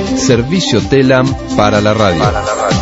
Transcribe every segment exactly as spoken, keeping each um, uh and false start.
Servicio TELAM para la radio. Para la radio.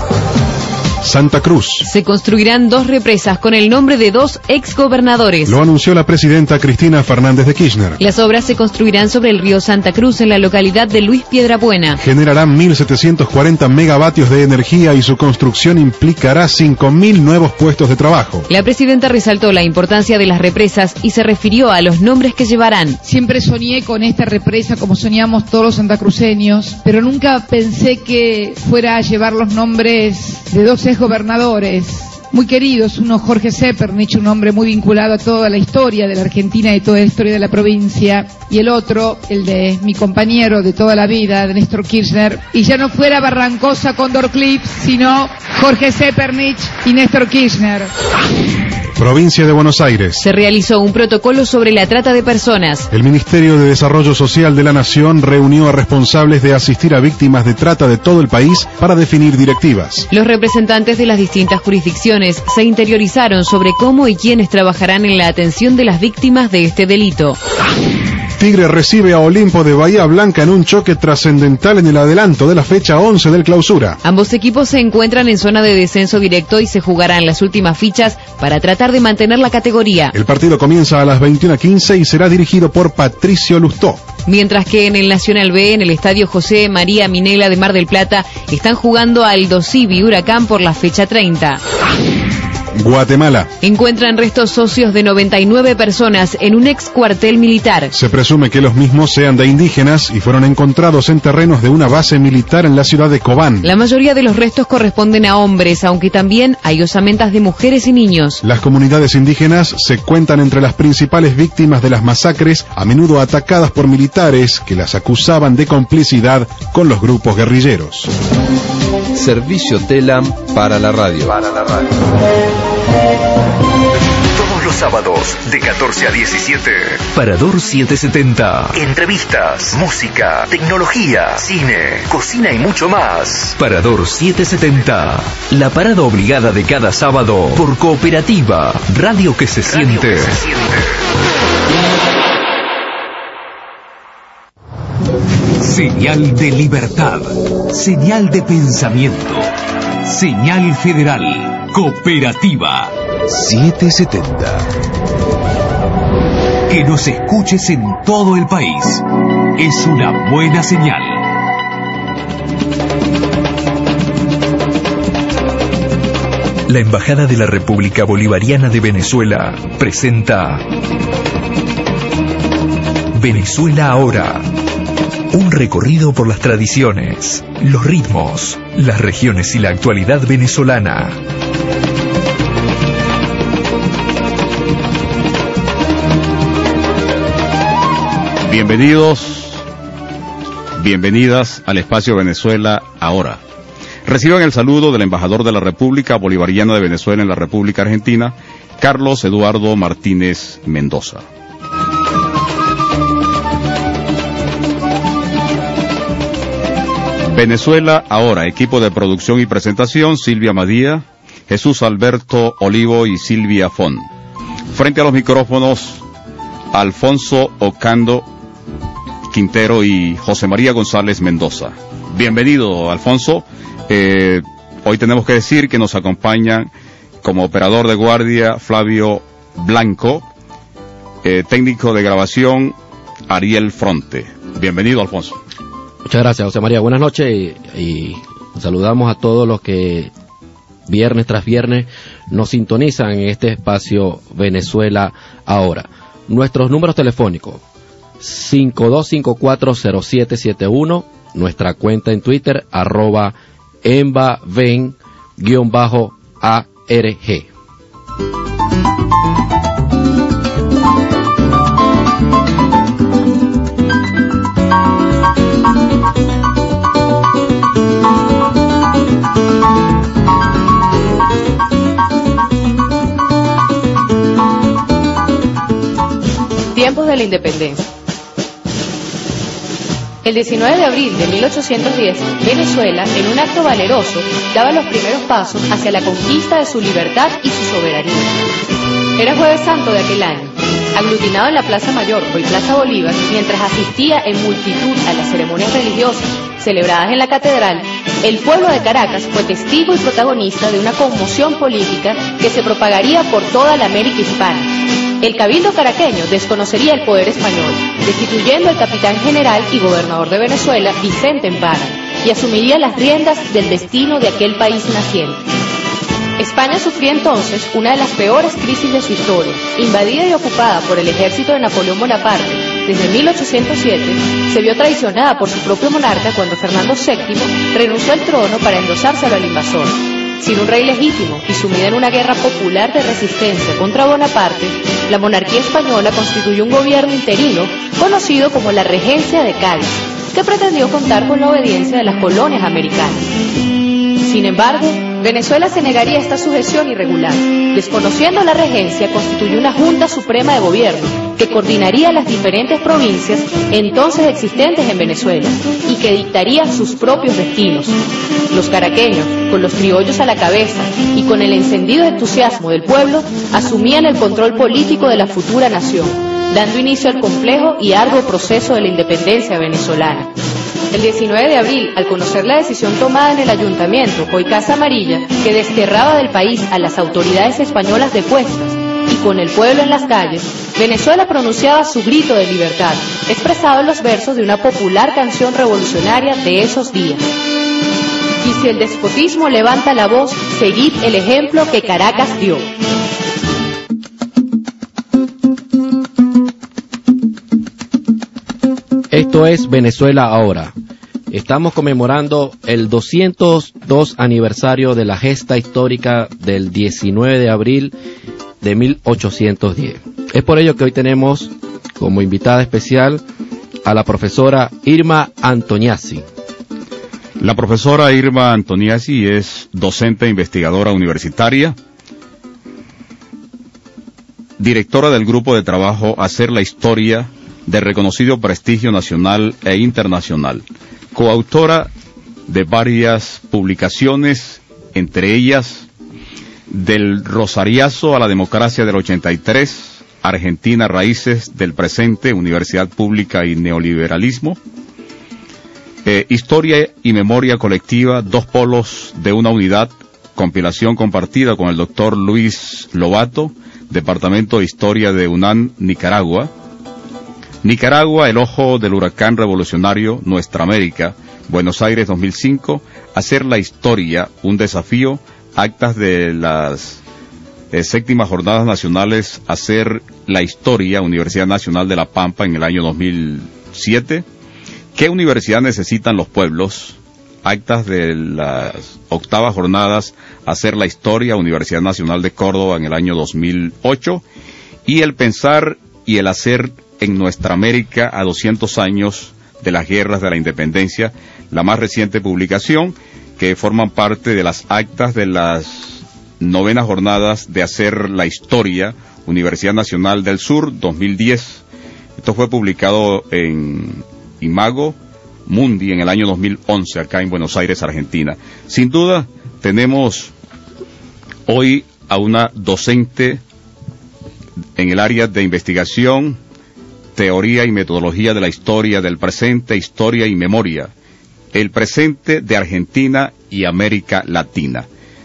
Santa Cruz. Se construirán dos represas con el nombre de dos exgobernadores. Lo anunció la presidenta Cristina Fernández de Kirchner. Las obras se construirán sobre el río Santa Cruz en la localidad de Luis Piedrabuena. Generarán mil setecientos cuarenta megavatios de energía y su construcción implicará cinco mil nuevos puestos de trabajo. La presidenta resaltó la importancia de las represas y se refirió a los nombres que llevarán. Siempre soñé con esta represa como soñamos todos los santacruceños, pero nunca pensé que fuera a llevar los nombres de dos gobernadores muy queridos, uno Jorge Zeppernich, un hombre muy vinculado a toda la historia de la Argentina y toda la historia de la provincia, y el otro, el de mi compañero de toda la vida, de Néstor Kirchner, y ya no fuera Barrancosa Condor Clips, sino Jorge Zeppernich y Néstor Kirchner. Provincia de Buenos Aires. Se realizó un protocolo sobre la trata de personas. El Ministerio de Desarrollo Social de la Nación reunió a responsables de asistir a víctimas de trata de todo el país para definir directivas. Los representantes de las distintas jurisdicciones se interiorizaron sobre cómo y quiénes trabajarán en la atención de las víctimas de este delito. Tigre recibe a Olimpo de Bahía Blanca en un choque trascendental en el adelanto de la fecha once del Clausura. Ambos equipos se encuentran en zona de descenso directo y se jugarán las últimas fichas para tratar de mantener la categoría. El partido comienza a las veintiuna quince y será dirigido por Patricio Lustó. Mientras que en el Nacional B, en el Estadio José María Minela de Mar del Plata, están jugando Aldo Civi Huracán por la fecha treinta. Guatemala. Encuentran restos óseos de noventa y nueve personas en un ex cuartel militar. Se presume que los mismos sean de indígenas y fueron encontrados en terrenos de una base militar en la ciudad de Cobán. La mayoría de los restos corresponden a hombres, aunque también hay osamentas de mujeres y niños. Las comunidades indígenas se cuentan entre las principales víctimas de las masacres, a menudo atacadas por militares que las acusaban de complicidad con los grupos guerrilleros. Servicio TELAM para la radio. Para la radio. Todos los sábados de catorce a diecisiete. Parador setecientos setenta. Entrevistas, música, tecnología, cine, cocina y mucho más. Parador setecientos setenta. La parada obligada de cada sábado por Cooperativa. Radio que se Radio siente. Que se siente. Señal de libertad. Señal de pensamiento. Señal federal. Cooperativa. setecientos setenta. Que nos escuches en todo el país es una buena señal. La Embajada de la República Bolivariana de Venezuela presenta Venezuela Ahora. Un recorrido por las tradiciones, los ritmos, las regiones y la actualidad venezolana. Bienvenidos, bienvenidas al espacio Venezuela Ahora. Reciban el saludo del embajador de la República Bolivariana de Venezuela en la República Argentina, Carlos Eduardo Martínez Mendoza. Venezuela Ahora, equipo de producción y presentación, Silvia Madía, Jesús Alberto Olivo y Silvia Fon. Frente a los micrófonos, Alfonso Ocando Quintero y José María González Mendoza. Bienvenido, Alfonso. Eh, hoy tenemos que decir que nos acompañan como operador de guardia Flavio Blanco, eh, técnico de grabación Ariel Fronte. Bienvenido, Alfonso. Muchas gracias, José María. Buenas noches y, y saludamos a todos los que viernes tras viernes nos sintonizan en este espacio Venezuela Ahora. Nuestros números telefónicos cinco dos cinco cuatro cero siete siete uno, nuestra cuenta en Twitter arroba embaven guión bajo arg. Tiempos de la independencia. El diecinueve de abril de mil ochocientos diez, Venezuela, en un acto valeroso, daba los primeros pasos hacia la conquista de su libertad y su soberanía. Era Jueves Santo de aquel año. Aglutinado en la Plaza Mayor, hoy Plaza Bolívar, mientras asistía en multitud a las ceremonias religiosas, celebradas en la catedral, el pueblo de Caracas fue testigo y protagonista de una conmoción política que se propagaría por toda la América hispana. El cabildo caraqueño desconocería el poder español, destituyendo al capitán general y gobernador de Venezuela, Vicente Empara, y asumiría las riendas del destino de aquel país naciente. España sufría entonces una de las peores crisis de su historia. Invadida y ocupada por el ejército de Napoleón Bonaparte desde mil ochocientos siete, se vio traicionada por su propio monarca cuando Fernando séptimo renunció al trono para endosárselo al invasor. Sin un rey legítimo y sumida en una guerra popular de resistencia contra Bonaparte, la monarquía española constituyó un gobierno interino conocido como la Regencia de Cádiz, que pretendió contar con la obediencia de las colonias americanas. Sin embargo, Venezuela se negaría a esta sujeción irregular. Desconociendo la regencia, constituyó una Junta Suprema de Gobierno que coordinaría las diferentes provincias entonces existentes en Venezuela y que dictaría sus propios destinos. Los caraqueños, con los criollos a la cabeza y con el encendido entusiasmo del pueblo, asumían el control político de la futura nación, dando inicio al complejo y arduo proceso de la independencia venezolana. El diecinueve de abril, al conocer la decisión tomada en el ayuntamiento, hoy Casa Amarilla, que desterraba del país a las autoridades españolas depuestas, y con el pueblo en las calles, Venezuela pronunciaba su grito de libertad, expresado en los versos de una popular canción revolucionaria de esos días. Y si el despotismo levanta la voz, seguid el ejemplo que Caracas dio. Esto es Venezuela ahora. Estamos conmemorando el doscientos dos aniversario de la gesta histórica del diecinueve de abril de mil ochocientos diez. Es por ello que hoy tenemos como invitada especial a la profesora Irma Antoniazzi. La profesora Irma Antoniazzi es docente e investigadora universitaria, directora del grupo de trabajo Hacer la Historia, de reconocido prestigio nacional e internacional, coautora de varias publicaciones, entre ellas Del Rosariazo a la Democracia del ochenta y tres, Argentina, Raíces del Presente, Universidad Pública y Neoliberalismo, eh, Historia y Memoria Colectiva, Dos Polos de una Unidad, compilación compartida con el doctor Luis Lobato, Departamento de Historia de UNAM, Nicaragua, Nicaragua, el ojo del huracán revolucionario, Nuestra América, Buenos Aires dos mil cinco, Hacer la Historia, un desafío, actas de las eh, séptimas jornadas nacionales, Hacer la Historia, Universidad Nacional de La Pampa en el año dos mil siete, ¿Qué universidad necesitan los pueblos? Actas de las octavas jornadas, Hacer la Historia, Universidad Nacional de Córdoba en el año dos mil ocho, y El Pensar y el Hacer en Nuestra América a doscientos años de las guerras de la independencia, la más reciente publicación, que forman parte de las actas de las novenas jornadas de Hacer la Historia, Universidad Nacional del Sur, dos mil diez. Esto fue publicado en Imago Mundi en el año dos mil once, acá en Buenos Aires, Argentina. Sin duda, tenemos hoy a una docente en el área de investigación, teoría y metodología de la historia del presente, historia y memoria, el presente de Argentina y América Latina.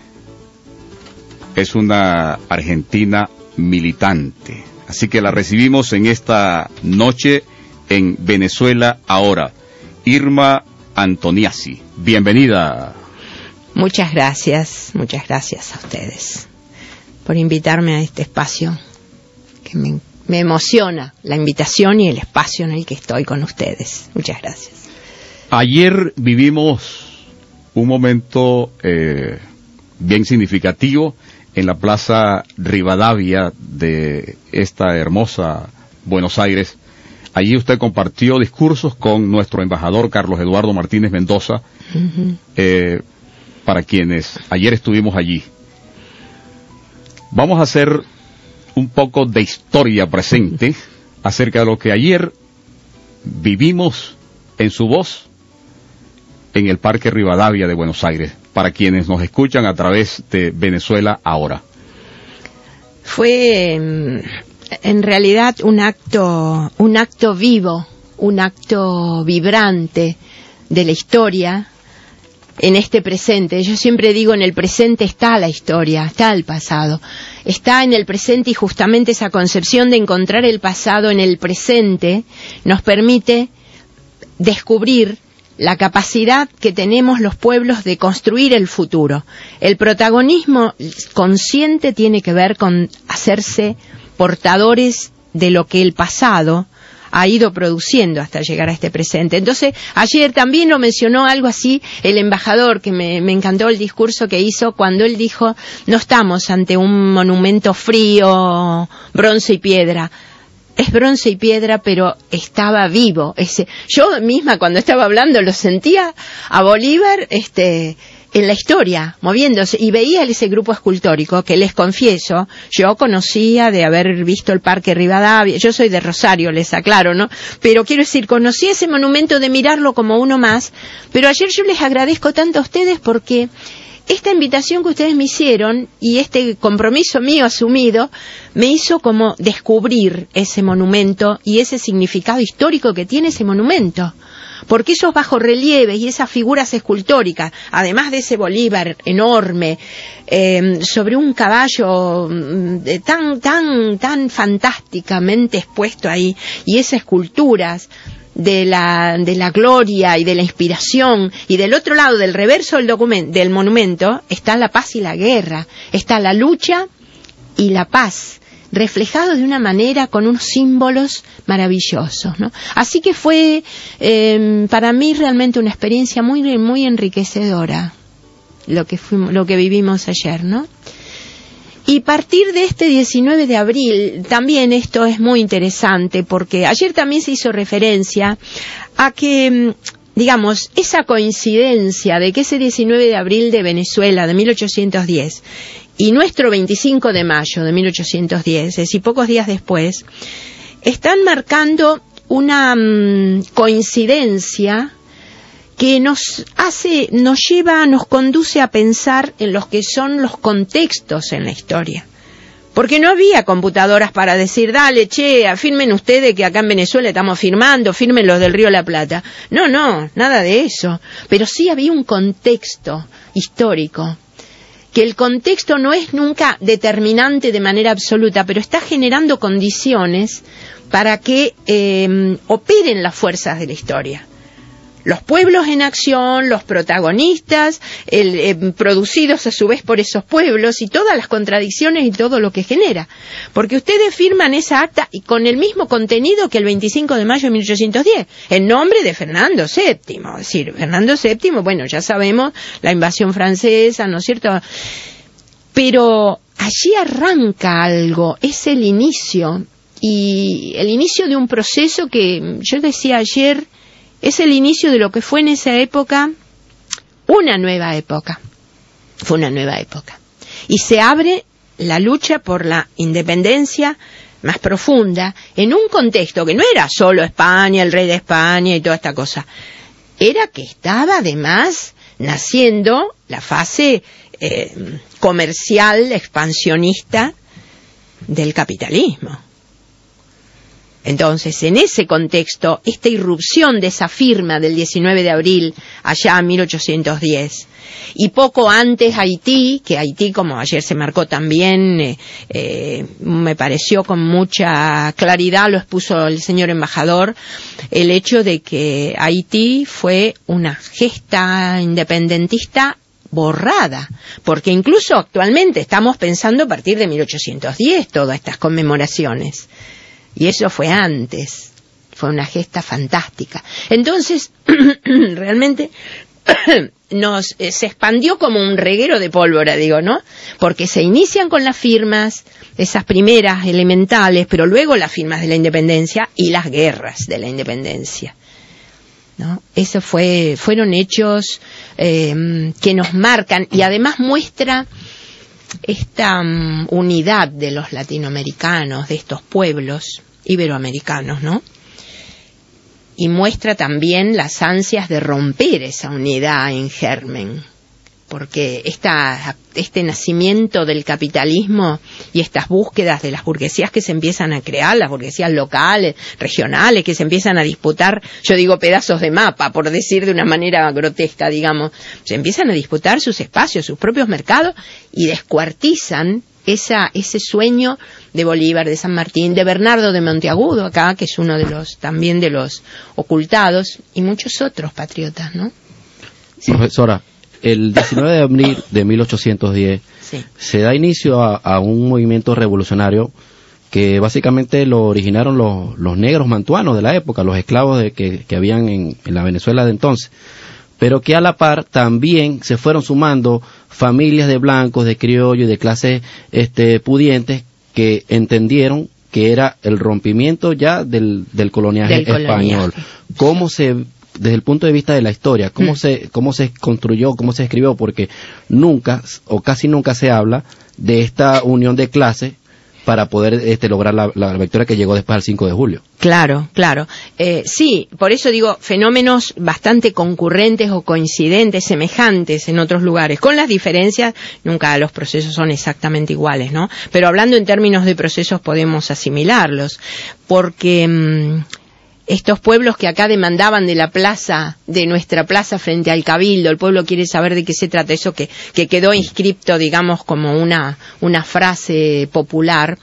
Es una argentina militante, así que la recibimos en esta noche en Venezuela ahora. Irma Antoniazzi, bienvenida. Muchas gracias, muchas gracias a ustedes por invitarme a este espacio que me Me emociona la invitación y el espacio en el que estoy con ustedes. Muchas gracias. Ayer vivimos un momento eh, bien significativo en la Plaza Rivadavia de esta hermosa Buenos Aires. Allí usted compartió discursos con nuestro embajador Carlos Eduardo Martínez Mendoza, uh-huh. eh, para quienes ayer estuvimos allí. Vamos a hacer un poco de historia presente acerca de lo que ayer vivimos en su voz en el Parque Rivadavia de Buenos Aires, para quienes nos escuchan a través de Venezuela ahora. Fue en realidad un acto, un acto vivo, un acto vibrante, de la historia en este presente. Yo siempre digo, en el presente está la historia, está el pasado, está en el presente, y justamente esa concepción de encontrar el pasado en el presente nos permite descubrir la capacidad que tenemos los pueblos de construir el futuro. El protagonismo consciente tiene que ver con hacerse portadores de lo que el pasado ha ido produciendo hasta llegar a este presente. Entonces, ayer también lo mencionó algo así el embajador, que me, me encantó el discurso que hizo cuando él dijo, no estamos ante un monumento frío, bronce y piedra. Es bronce y piedra, pero estaba vivo. Ese, yo misma cuando estaba hablando lo sentía a Bolívar este, en la historia, moviéndose, y veía ese grupo escultórico que, les confieso, yo conocía de haber visto el Parque Rivadavia. Yo soy de Rosario, les aclaro, ¿no? Pero quiero decir, conocí ese monumento de mirarlo como uno más, pero ayer yo les agradezco tanto a ustedes porque esta invitación que ustedes me hicieron y este compromiso mío asumido me hizo como descubrir ese monumento y ese significado histórico que tiene ese monumento. Porque esos bajorrelieves y esas figuras escultóricas, además de ese Bolívar enorme, eh, sobre un caballo eh, tan, tan, tan fantásticamente expuesto ahí, y esas esculturas de la, de la gloria y de la inspiración, y del otro lado, del reverso del documento, del monumento, está la paz y la guerra, está la lucha y la paz, reflejado de una manera con unos símbolos maravillosos, ¿no? Así que fue eh, para mí realmente una experiencia muy, muy enriquecedora lo que fuimos, lo que vivimos ayer, ¿no? Y partir de este diecinueve de abril, también esto es muy interesante, porque ayer también se hizo referencia a que, digamos, esa coincidencia de que ese diecinueve de abril de Venezuela de mil ochocientos diez y nuestro veinticinco de mayo de mil ochocientos diez, es decir, pocos días después, están marcando una um, coincidencia que nos hace, nos lleva, nos conduce a pensar en los que son los contextos en la historia. Porque no había computadoras para decir, dale, che, afirmen ustedes que acá en Venezuela estamos firmando, firmen los del Río de la Plata. No, no, nada de eso. Pero sí había un contexto histórico, que el contexto no es nunca determinante de manera absoluta, pero está generando condiciones para que eh, operen las fuerzas de la historia. Los pueblos en acción, los protagonistas, el, eh, producidos a su vez por esos pueblos, y todas las contradicciones y todo lo que genera. Porque ustedes firman esa acta y con el mismo contenido que el veinticinco de mayo de mil ochocientos diez, en nombre de Fernando séptimo. Es decir, Fernando séptimo, bueno, ya sabemos, la invasión francesa, ¿no es cierto? Pero allí arranca algo, es el inicio, y el inicio de un proceso que yo decía ayer, es el inicio de lo que fue en esa época una nueva época. Fue una nueva época. Y se abre la lucha por la independencia más profunda en un contexto que no era solo España, el rey de España y toda esta cosa. Era que estaba además naciendo la fase eh, comercial, expansionista del capitalismo. Entonces, en ese contexto, esta irrupción de esa firma del diecinueve de abril, allá en mil ochocientos diez, y poco antes Haití, que Haití, como ayer se marcó también, eh, eh, me pareció con mucha claridad, lo expuso el señor embajador, el hecho de que Haití fue una gesta independentista borrada, porque incluso actualmente estamos pensando a partir de mil ochocientos diez todas estas conmemoraciones. Y eso fue antes, fue una gesta fantástica. Entonces, realmente nos eh, se expandió como un reguero de pólvora, digo, ¿no? Porque se inician con las firmas, esas primeras elementales, pero luego las firmas de la independencia y las guerras de la independencia, ¿no? Eso fue, fueron hechos eh, que nos marcan, y además muestra esta um, unidad de los latinoamericanos, de estos pueblos iberoamericanos, ¿no? Y muestra también las ansias de romper esa unidad en germen, porque esta, este nacimiento del capitalismo y estas búsquedas de las burguesías que se empiezan a crear, las burguesías locales, regionales, que se empiezan a disputar, yo digo pedazos de mapa, por decir de una manera grotesca, digamos, se empiezan a disputar sus espacios, sus propios mercados, y descuartizan esa, ese sueño de Bolívar, de San Martín, de Bernardo de Monteagudo acá, que es uno de los, también de los ocultados, y muchos otros patriotas, ¿no? Sí. Profesora, el diecinueve de abril de mil ochocientos diez sí. se da inicio a, a un movimiento revolucionario que básicamente lo originaron los, los negros mantuanos de la época, los esclavos de que, que habían en, en la Venezuela de entonces, pero que a la par también se fueron sumando familias de blancos, de criollos y de clases este, pudientes que entendieron que era el rompimiento ya del, del coloniaje del español. Coloniaje. ¿Cómo se, desde el punto de vista de la historia, cómo mm. se cómo se construyó, cómo se escribió? Porque nunca o casi nunca se habla de esta unión de clases para poder este, lograr la, la victoria que llegó después del cinco de julio. Claro, claro. Eh, sí, por eso digo, fenómenos bastante concurrentes o coincidentes, semejantes en otros lugares, con las diferencias, nunca los procesos son exactamente iguales, ¿no? Pero hablando en términos de procesos podemos asimilarlos, porque mmm, estos pueblos que acá demandaban de la plaza, de nuestra plaza frente al Cabildo, el pueblo quiere saber de qué se trata, eso que, que quedó inscripto, digamos, como una, una frase popular,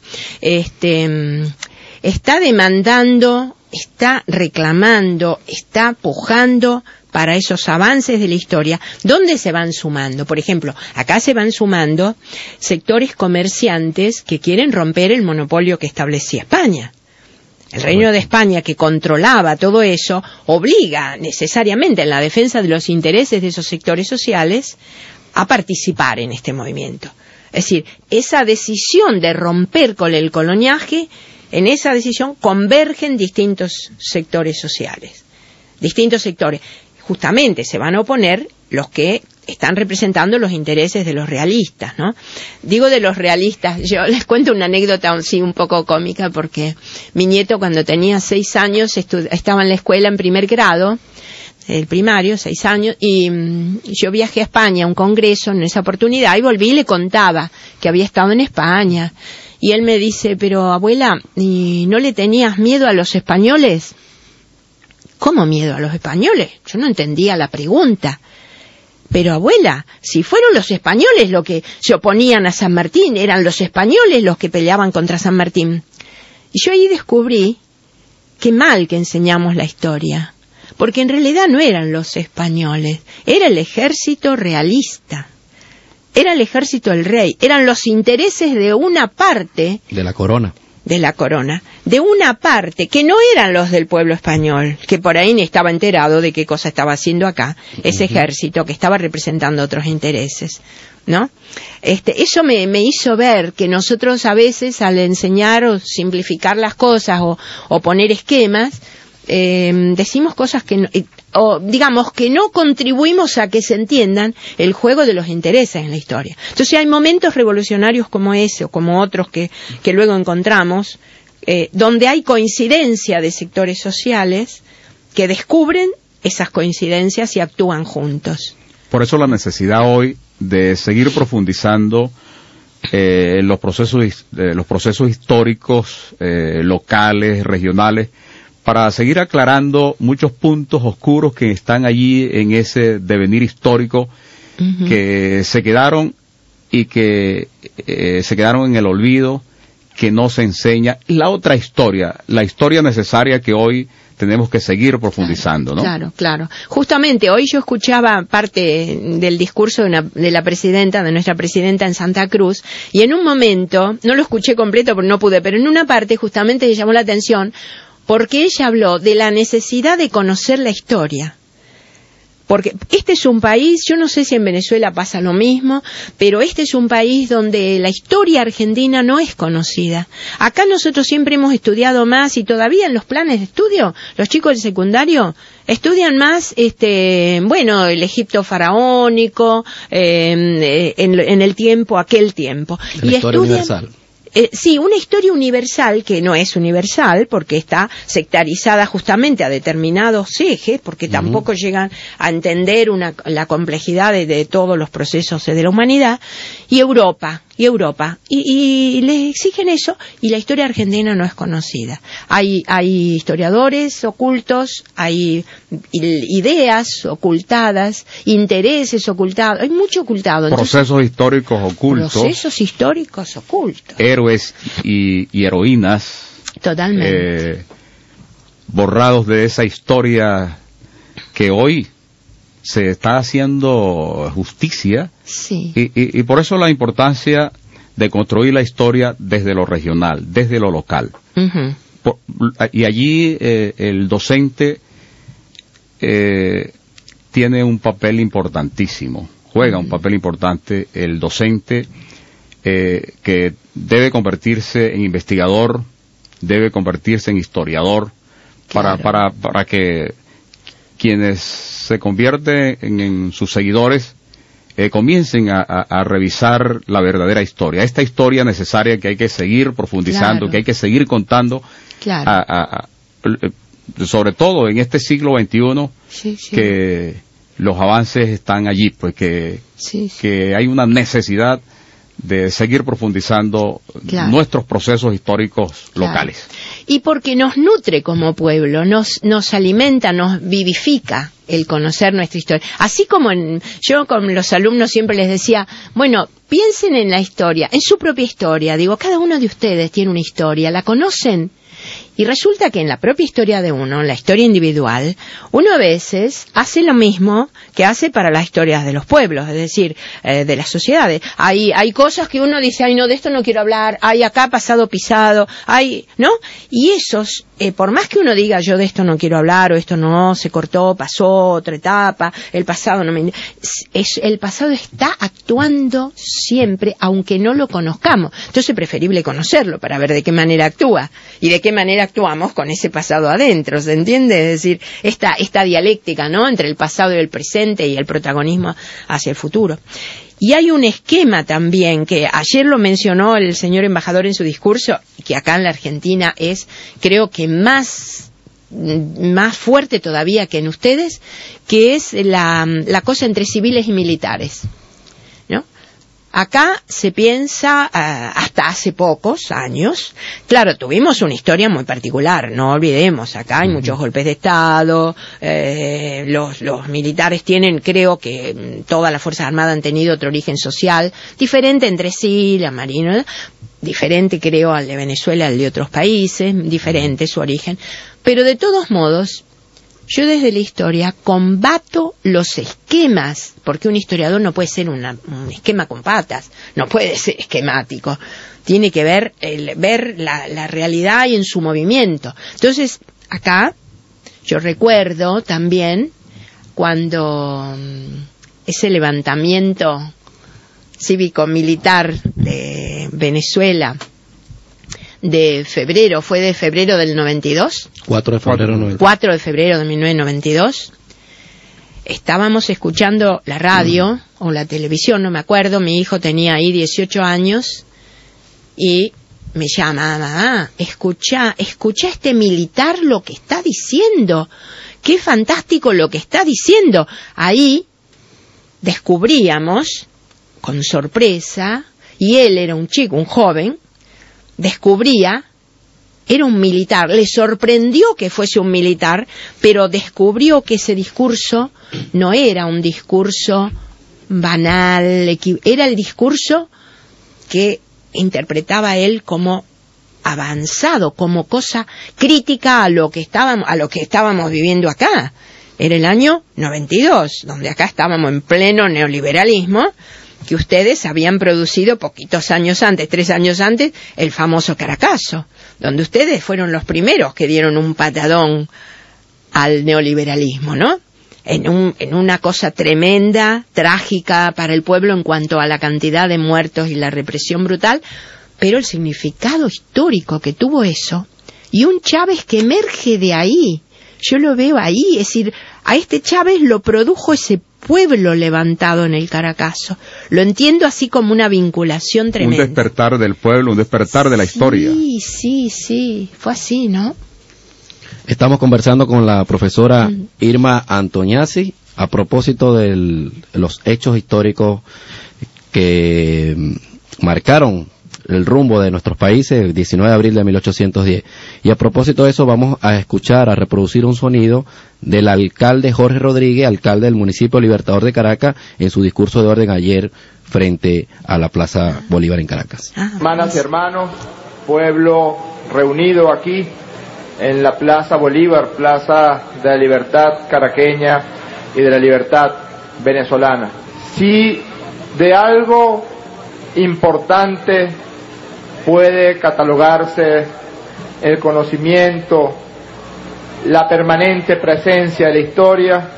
este, está demandando, está reclamando, está pujando para esos avances de la historia, ¿dónde se van sumando? Por ejemplo, acá se van sumando sectores comerciantes que quieren romper el monopolio que establecía España. El Reino de España, que controlaba todo eso, obliga necesariamente en la defensa de los intereses de esos sectores sociales a participar en este movimiento. Es decir, esa decisión de romper con el coloniaje, en esa decisión convergen distintos sectores sociales. Distintos sectores. Justamente se van a oponer los que están representando los intereses de los realistas, ¿no? Digo de los realistas, yo les cuento una anécdota sí un poco cómica, porque mi nieto cuando tenía seis años estaba en la escuela en primer grado, el primario, seis años, y mmm, yo viajé a España a un congreso en esa oportunidad y volví y le contaba que había estado en España, y él me dice, pero abuela, ¿y no le tenías miedo a los españoles? ¿Cómo miedo a los españoles? Yo no entendía la pregunta. Pero abuela, si fueron los españoles los que se oponían a San Martín, eran los españoles los que peleaban contra San Martín. Y yo ahí descubrí que mal que enseñamos la historia, porque en realidad no eran los españoles, era el ejército realista, era el ejército del rey, eran los intereses de una parte de la corona. de la corona, de una parte que no eran los del pueblo español, que por ahí ni estaba enterado de qué cosa estaba haciendo acá, ese uh-huh. ejército que estaba representando otros intereses, ¿no? Este, eso me, me hizo ver que nosotros a veces al enseñar o simplificar las cosas o, o poner esquemas, eh, decimos cosas que no, o digamos que no contribuimos a que se entiendan el juego de los intereses en la historia. Entonces hay momentos revolucionarios como ese o como otros que, que luego encontramos, eh, donde hay coincidencia de sectores sociales que descubren esas coincidencias y actúan juntos. Por eso la necesidad hoy de seguir profundizando eh, en los procesos, eh, los procesos históricos eh, locales, regionales, para seguir aclarando muchos puntos oscuros que están allí en ese devenir histórico uh-huh. que se quedaron y que eh, se quedaron en el olvido, que no se enseña. La otra historia, la historia necesaria que hoy tenemos que seguir profundizando, ¿no? Claro, claro. Justamente hoy yo escuchaba parte del discurso de, una, de la presidenta, de nuestra presidenta en Santa Cruz, y en un momento, no lo escuché completo porque no pude, pero en una parte justamente me llamó la atención porque ella habló de la necesidad de conocer la historia. Porque este es un país, yo no sé si en Venezuela pasa lo mismo, pero este es un país donde la historia argentina no es conocida. Acá nosotros siempre hemos estudiado más y todavía en los planes de estudio, los chicos del secundario estudian más, este, bueno, el Egipto faraónico, eh, en, en el tiempo, aquel tiempo. La y historia estudian, universal. Eh, sí, una historia universal que no es universal porque está sectarizada justamente a determinados ejes, porque uh-huh. tampoco llegan a entender una, la complejidad de, de todos los procesos de la humanidad, y Europa, y Europa, y, y les exigen eso, y la historia argentina no es conocida. Hay, hay historiadores ocultos, hay ideas ocultadas, intereses ocultados, hay mucho ocultado. Entonces, procesos históricos ocultos. Procesos históricos ocultos. Héroes y, y heroínas. Totalmente. Eh, borrados de esa historia que hoy se está haciendo justicia. Sí. Y, y, y por eso la importancia de construir la historia desde lo regional, desde lo local. Uh-huh. Por, y allí eh, el docente eh, tiene un papel importantísimo, juega uh-huh. un papel importante el docente eh, que debe convertirse en investigador, debe convertirse en historiador, claro. para, para, para que quienes se convierten en, en sus seguidores eh, comiencen a, a, a revisar la verdadera historia, esta historia necesaria que hay que seguir profundizando, claro. que hay que seguir contando, claro. a, a, a, sobre todo en este siglo veintiuno, sí, sí. que los avances están allí, pues que, sí, sí. que hay una necesidad de seguir profundizando claro. nuestros procesos históricos claro. locales. Y porque nos nutre como pueblo, nos, nos alimenta, nos vivifica el conocer nuestra historia. Así como en, yo con los alumnos siempre les decía, bueno, piensen en la historia, en su propia historia. Digo, cada uno de ustedes tiene una historia, ¿la conocen? Y resulta que en la propia historia de uno, en la historia individual, uno a veces hace lo mismo que hace para las historias de los pueblos, es decir, eh, de las sociedades. Hay, hay cosas que uno dice, ay no, de esto no quiero hablar, hay acá pasado pisado, hay, ¿no? Y esos, eh, por más que uno diga, yo de esto no quiero hablar, o esto no, se cortó, pasó, otra etapa, el pasado no me... Es, el pasado está actuando siempre, aunque no lo conozcamos. Entonces es preferible conocerlo para ver de qué manera actúa, y de qué manera actuamos con ese pasado adentro, ¿se entiende? Es decir, esta, esta dialéctica, ¿no?, entre el pasado y el presente y el protagonismo hacia el futuro. Y hay un esquema también que ayer lo mencionó el señor embajador en su discurso, que acá en la Argentina es, creo que más, más fuerte todavía que en ustedes, que es la, la cosa entre civiles y militares, ¿no? Acá se piensa, uh, hasta hace pocos años, claro, tuvimos una historia muy particular, no olvidemos, acá hay muchos golpes de Estado, eh, los, los militares tienen, creo que todas las Fuerzas Armadas han tenido otro origen social, diferente entre sí, la Marina, diferente creo al de Venezuela, al de otros países, diferente su origen, pero de todos modos, yo desde la historia combato los esquemas, porque un historiador no puede ser una, un esquema con patas, no puede ser esquemático, tiene que ver, el, ver la, la realidad y en su movimiento. Entonces, acá, yo recuerdo también cuando ese levantamiento cívico-militar de Venezuela, de febrero, fue de febrero del noventa y dos. cuatro de febrero del noventa y dos. cuatro de febrero de mil novecientos noventa y dos. Estábamos escuchando la radio mm. o la televisión, no me acuerdo, mi hijo tenía ahí dieciocho años y me llama, mamá, escucha, escucha este militar lo que está diciendo, qué fantástico lo que está diciendo. Ahí descubríamos, con sorpresa, y él era un chico, un joven, descubría, era un militar, le sorprendió que fuese un militar, pero descubrió que ese discurso no era un discurso banal, era el discurso que interpretaba él como avanzado, como cosa crítica a lo que estábamos, a lo que estábamos viviendo acá. Era el año noventa y dos, donde acá estábamos en pleno neoliberalismo, que ustedes habían producido poquitos años antes, tres años antes, el famoso Caracazo, donde ustedes fueron los primeros que dieron un patadón al neoliberalismo, ¿no? En, un, en una cosa tremenda, trágica para el pueblo en cuanto a la cantidad de muertos y la represión brutal, pero el significado histórico que tuvo eso, y un Chávez que emerge de ahí, yo lo veo ahí, es decir, a este Chávez lo produjo ese pueblo levantado en el Caracazo. Lo entiendo así como una vinculación tremenda. Un despertar del pueblo, un despertar de la historia. Sí, sí, sí, fue así, ¿no? Estamos conversando con la profesora Irma Antoniazzi a propósito de los hechos históricos que marcaron el rumbo de nuestros países, el diecinueve de abril de mil ochocientos diez. Y a propósito de eso vamos a escuchar, a reproducir un sonido del alcalde Jorge Rodríguez, alcalde del municipio Libertador de Caracas, en su discurso de orden ayer frente a la Plaza Bolívar en Caracas. Hermanas y hermanos, pueblo reunido aquí en la Plaza Bolívar, Plaza de la Libertad caraqueña y de la libertad venezolana. Si de algo importante puede catalogarse el conocimiento, la permanente presencia de la historia,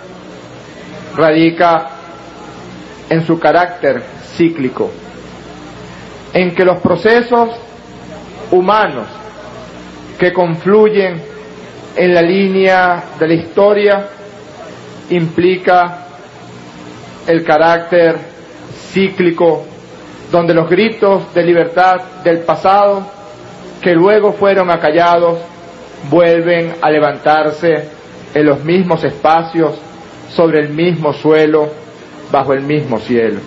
radica en su carácter cíclico, en que los procesos humanos que confluyen en la línea de la historia implica el carácter cíclico, donde los gritos de libertad del pasado, que luego fueron acallados, vuelven a levantarse en los mismos espacios, sobre el mismo suelo, bajo el mismo cielo.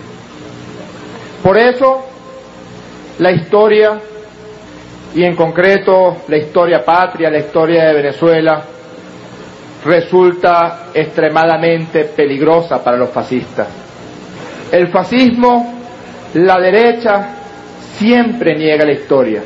Por eso, la historia, y en concreto la historia patria, la historia de Venezuela, resulta extremadamente peligrosa para los fascistas. El fascismo, la derecha, siempre niega la historia,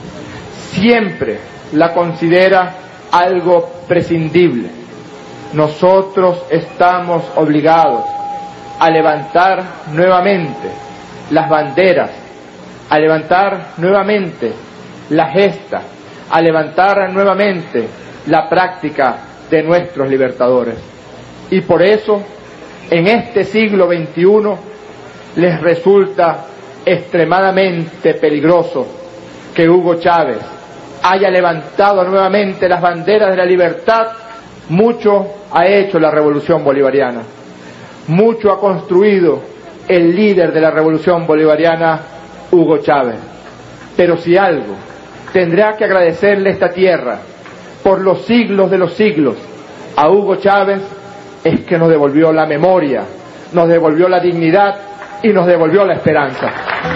siempre la considera algo prescindible. Nosotros estamos obligados a levantar nuevamente las banderas, a levantar nuevamente la gesta, a levantar nuevamente la práctica de nuestros libertadores. Y por eso, en este siglo veintiuno, les resulta extremadamente peligroso que Hugo Chávez haya levantado nuevamente las banderas de la libertad. Mucho ha hecho la revolución bolivariana, mucho ha construido el líder de la revolución bolivariana, Hugo Chávez. Pero si algo tendrá que agradecerle esta tierra por los siglos de los siglos a Hugo Chávez, es que nos devolvió la memoria, nos devolvió la dignidad y nos devolvió la esperanza.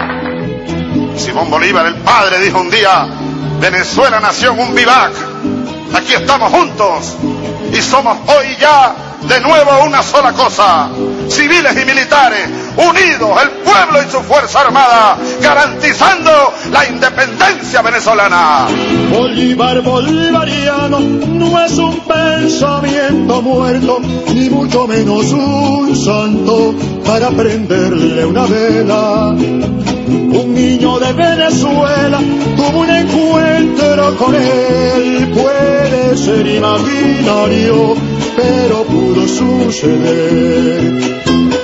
Simón Bolívar, el padre, dijo un día: Venezuela nació en un vivac, aquí estamos juntos y somos hoy ya de nuevo una sola cosa, civiles y militares, unidos, el pueblo y su fuerza armada, garantizando la independencia venezolana. Bolívar bolivariano no es un pensamiento muerto, ni mucho menos un santo para prenderle una vela. Un niño de Venezuela tuvo un encuentro con él, puede ser imaginario, pero pudo suceder.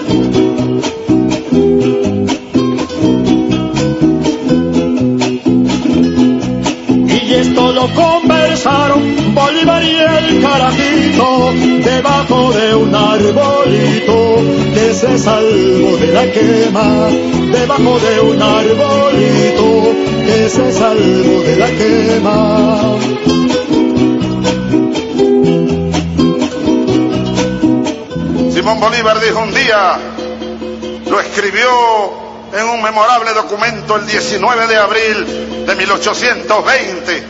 Y esto lo conversaron Bolívar y el carajito debajo de un arbolito que se salvó de la quema, debajo de un arbolito que se salvó de la quema. Simón Bolívar dijo un día, lo escribió en un memorable documento el diecinueve de abril de mil ochocientos veinte.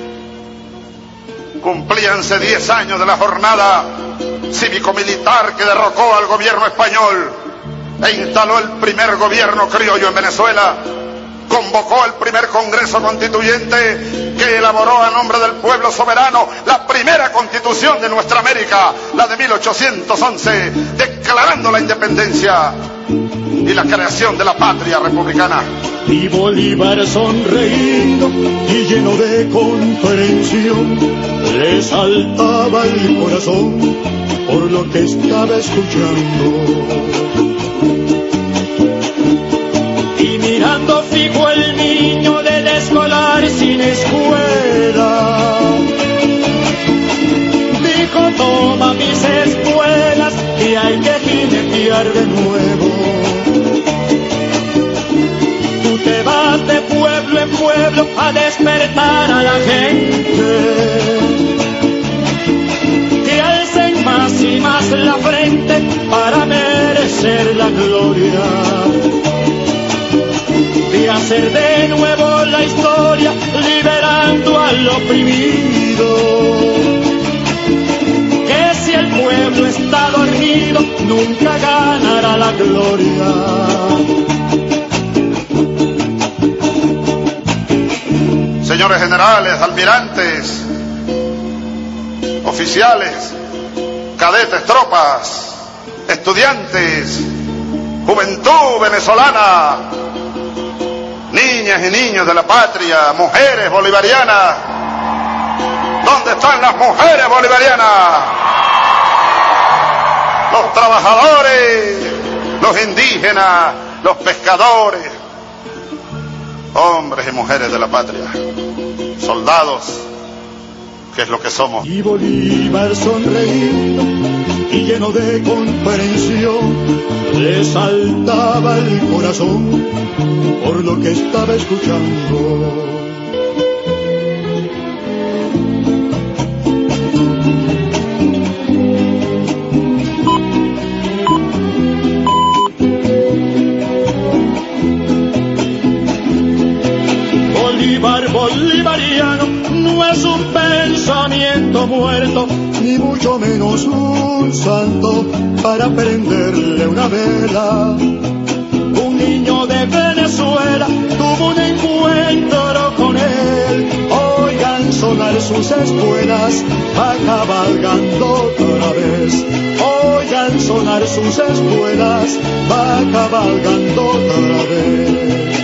Cumplíanse diez años de la jornada cívico-militar que derrocó al gobierno español e instaló el primer gobierno criollo en Venezuela. Convocó el primer Congreso Constituyente que elaboró a nombre del pueblo soberano la primera constitución de nuestra América, la de mil ochocientos once, declarando la independencia y la creación de la patria republicana. Y Bolívar, sonreído y lleno de comprensión, le saltaba el corazón por lo que estaba escuchando. Y mirando fijo el niño del escolar sin escuela, dijo nuevo. Tú te vas de pueblo en pueblo a despertar a la gente, que alcen más y más la frente para merecer la gloria, de hacer de nuevo la historia liberando al oprimido. Que si el pueblo está dormido nunca ganará la gloria. Señores generales, almirantes, oficiales, cadetes, tropas, estudiantes, juventud venezolana, niñas y niños de la patria, mujeres bolivarianas. ¿Dónde están las mujeres bolivarianas? Los trabajadores, los indígenas, los pescadores, hombres y mujeres de la patria, soldados, que es lo que somos. Y Bolívar sonreído y lleno de comprensión, le saltaba el corazón por lo que estaba escuchando. Bolívar bolivariano no es un pensamiento muerto, ni mucho menos un santo para prenderle una vela. Un niño de Venezuela tuvo un encuentro con él. Oigan sonar sus espuelas, va cabalgando otra vez. Oigan sonar sus espuelas, va cabalgando otra vez.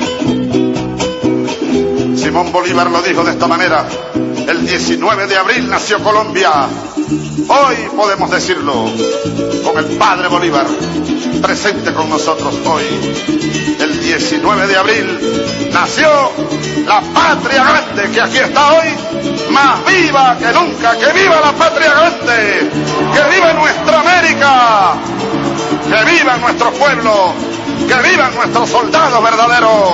Simón Bolívar lo dijo de esta manera: el diecinueve de abril nació Colombia. Hoy podemos decirlo con el padre Bolívar presente con nosotros hoy. El diecinueve de abril nació la patria grande, que aquí está hoy más viva que nunca. ¡Que viva la patria grande! ¡Que viva nuestra América! ¡Que viva nuestro pueblo! ¡Que vivan nuestros soldados verdaderos!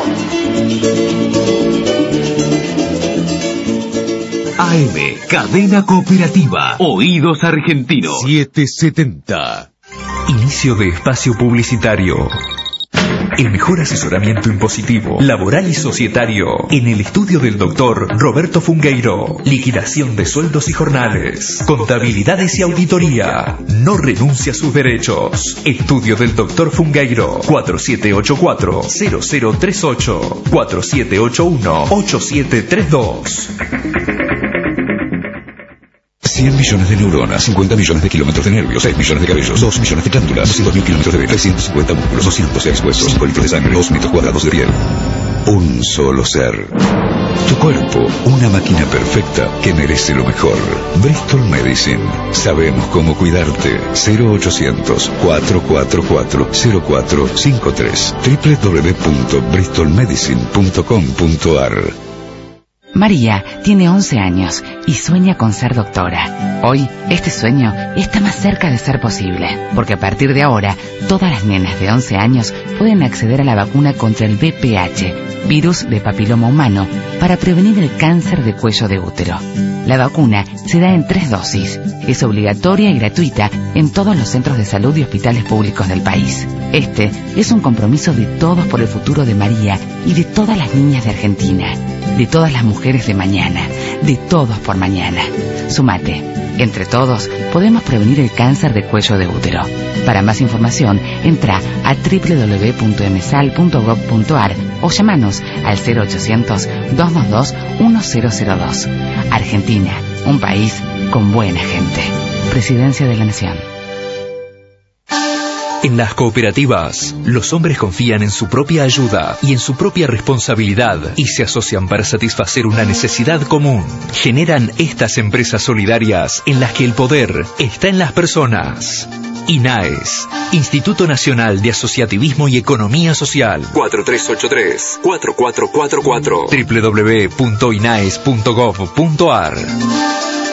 A M, Cadena Cooperativa, Oídos Argentinos. setecientos setenta. Inicio de espacio publicitario. El mejor asesoramiento impositivo, laboral y societario en el estudio del doctor Roberto Fungueiro. Liquidación de sueldos y jornales, contabilidades y auditoría. No renuncia a sus derechos. Estudio del doctor Fungueiro. cuatro siete ocho cuatro cero cero tres ocho, cuatro siete ocho uno ocho siete tres dos. cien millones de neuronas, cincuenta millones de kilómetros de nervios, seis millones de cabellos, dos millones de glándulas, doscientos mil kilómetros de venas, trescientos cincuenta músculos, doscientos seis huesos, cinco litros de sangre, dos metros cuadrados de piel. Un solo ser. Tu cuerpo, una máquina perfecta que merece lo mejor. Bristol Medicine. Sabemos cómo cuidarte. cero ochocientos, cuatrocientos cuarenta y cuatro, cero cuatro cinco tres. doble u doble u doble u punto bristol medicine punto com punto a r. María tiene once años y sueña con ser doctora. Hoy, este sueño está más cerca de ser posible, porque a partir de ahora, todas las nenas de once años pueden acceder a la vacuna contra el V P H, virus de papiloma humano, para prevenir el cáncer de cuello de útero. La vacuna se da en tres dosis. Es obligatoria y gratuita en todos los centros de salud y hospitales públicos del país. Este es un compromiso de todos por el futuro de María y de todas las niñas de Argentina, de todas las mujeres de mañana, de todos por mañana. Sumate. Entre todos podemos prevenir el cáncer de cuello de útero. Para más información, entra a doble u doble u doble u punto m s a l punto gov punto a r o llamanos al cero ochocientos, dos dos dos, uno cero cero dos. Argentina, un país con buena gente. Presidencia de la Nación. En las cooperativas, los hombres confían en su propia ayuda y en su propia responsabilidad y se asocian para satisfacer una necesidad común. Generan estas empresas solidarias en las que el poder está en las personas. INAES, Instituto Nacional de Asociativismo y Economía Social. cuatro tres ocho tres, cuatro cuatro cuatro cuatro. doble u doble u doble u punto inaes punto gov punto a r.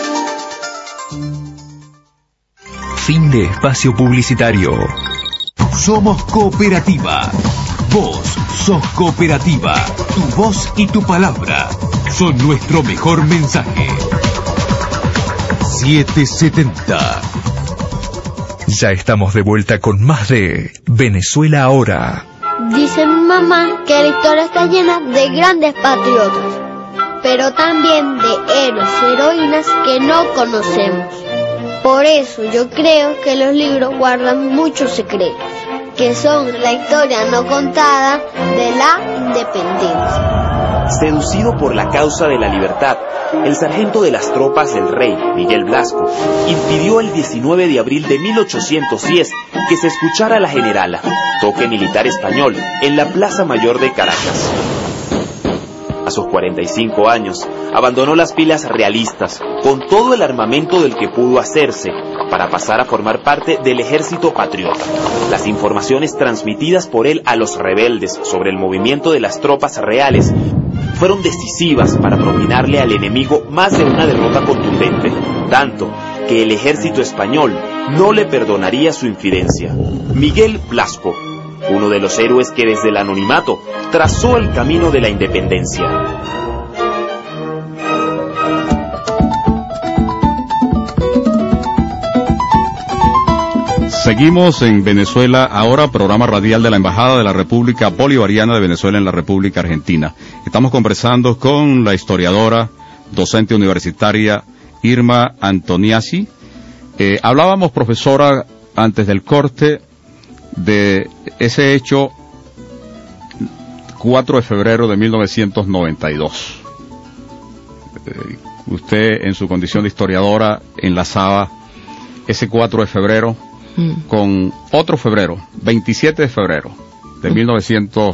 Fin de espacio publicitario. Somos Cooperativa. Vos sos Cooperativa. Tu voz y tu palabra son nuestro mejor mensaje. setecientos setenta. Ya estamos de vuelta con más de Venezuela Ahora. Dice mi mamá que la historia está llena de grandes patriotas, pero también de héroes y heroínas que no conocemos. Por eso yo creo que los libros guardan muchos secretos, que son la historia no contada de la independencia. Seducido por la causa de la libertad, el sargento de las tropas del rey, Miguel Blasco, impidió el diecinueve de abril de mil ochocientos diez que se escuchara la generala, toque militar español, en la Plaza Mayor de Caracas. A sus cuarenta y cinco años, abandonó las filas realistas, con todo el armamento del que pudo hacerse, para pasar a formar parte del ejército patriota. Las informaciones transmitidas por él a los rebeldes sobre el movimiento de las tropas reales fueron decisivas para propinarle al enemigo más de una derrota contundente, tanto que el ejército español no le perdonaría su infidencia. Miguel Blasco, uno de los héroes que desde el anonimato trazó el camino de la independencia. Seguimos en Venezuela Ahora, programa radial de la Embajada de la República Bolivariana de Venezuela en la República Argentina. Estamos conversando con la historiadora, docente universitaria Irma Antoniazzi. Eh, hablábamos, profesora, antes del corte, de ese hecho cuatro de febrero de mil novecientos noventa y dos. Eh, usted, en su condición de historiadora, enlazaba ese cuatro de febrero con otro febrero, veintisiete de febrero de mil novecientos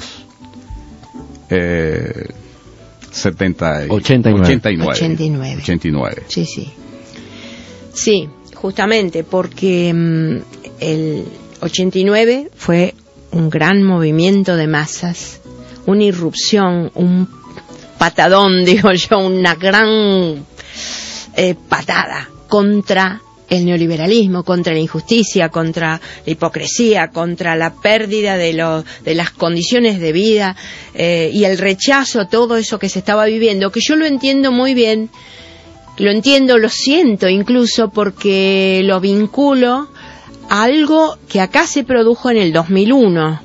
setenta, ochenta y nueve. ochenta y nueve. ochenta y nueve. ochenta y nueve. Sí, sí. Sí, justamente porque um, el ochenta y nueve fue un gran movimiento de masas, una irrupción, un patadón, digo yo, una gran eh, patada contra el neoliberalismo, contra la injusticia, contra la hipocresía, contra la pérdida de, lo, de las condiciones de vida eh, y el rechazo a todo eso que se estaba viviendo, que yo lo entiendo muy bien, lo entiendo, lo siento incluso porque lo vinculo a algo que acá se produjo en el dos mil uno.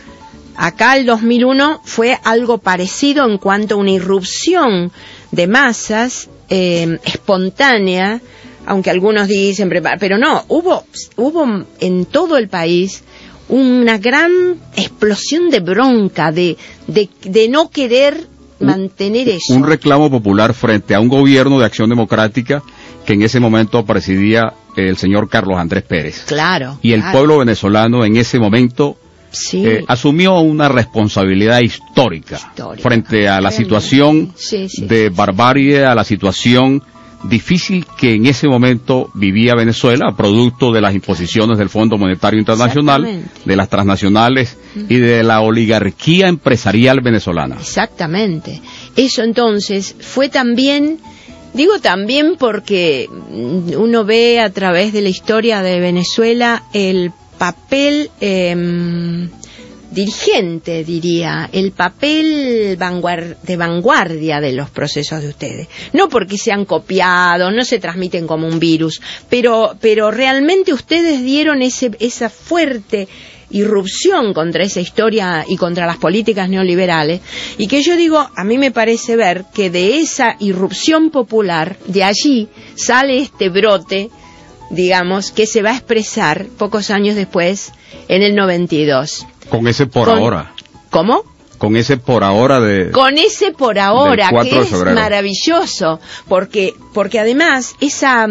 Acá el dos mil uno fue algo parecido en cuanto a una irrupción de masas eh, espontánea, aunque algunos dicen, pero no, hubo, hubo en todo el país una gran explosión de bronca, de, de, de no querer mantener un, eso. Un reclamo popular frente a un gobierno de acción democrática que en ese momento presidía el señor Carlos Andrés Pérez. Claro. Y el claro. pueblo venezolano en ese momento sí. eh, asumió una responsabilidad histórica, histórica. frente a la Realmente. situación sí, sí, de sí, barbarie, a la situación difícil que en ese momento vivía Venezuela, producto de las imposiciones del Fondo Monetario Internacional, de las transnacionales uh-huh. y de la oligarquía empresarial venezolana. Exactamente. Eso entonces fue también, digo también porque uno ve a través de la historia de Venezuela el papel eh, dirigente, diría, el papel vanguard- de vanguardia de los procesos de ustedes. No porque se han copiado, no se transmiten como un virus, pero, pero realmente ustedes dieron ese, esa fuerte irrupción contra esa historia y contra las políticas neoliberales, y que yo digo, a mí me parece ver que de esa irrupción popular, de allí sale este brote, digamos, que se va a expresar pocos años después, en el noventa y dos. Con ese por Con, ahora. ¿Cómo? Con ese por ahora de... Con ese por ahora, que de es maravilloso, porque, porque además esa,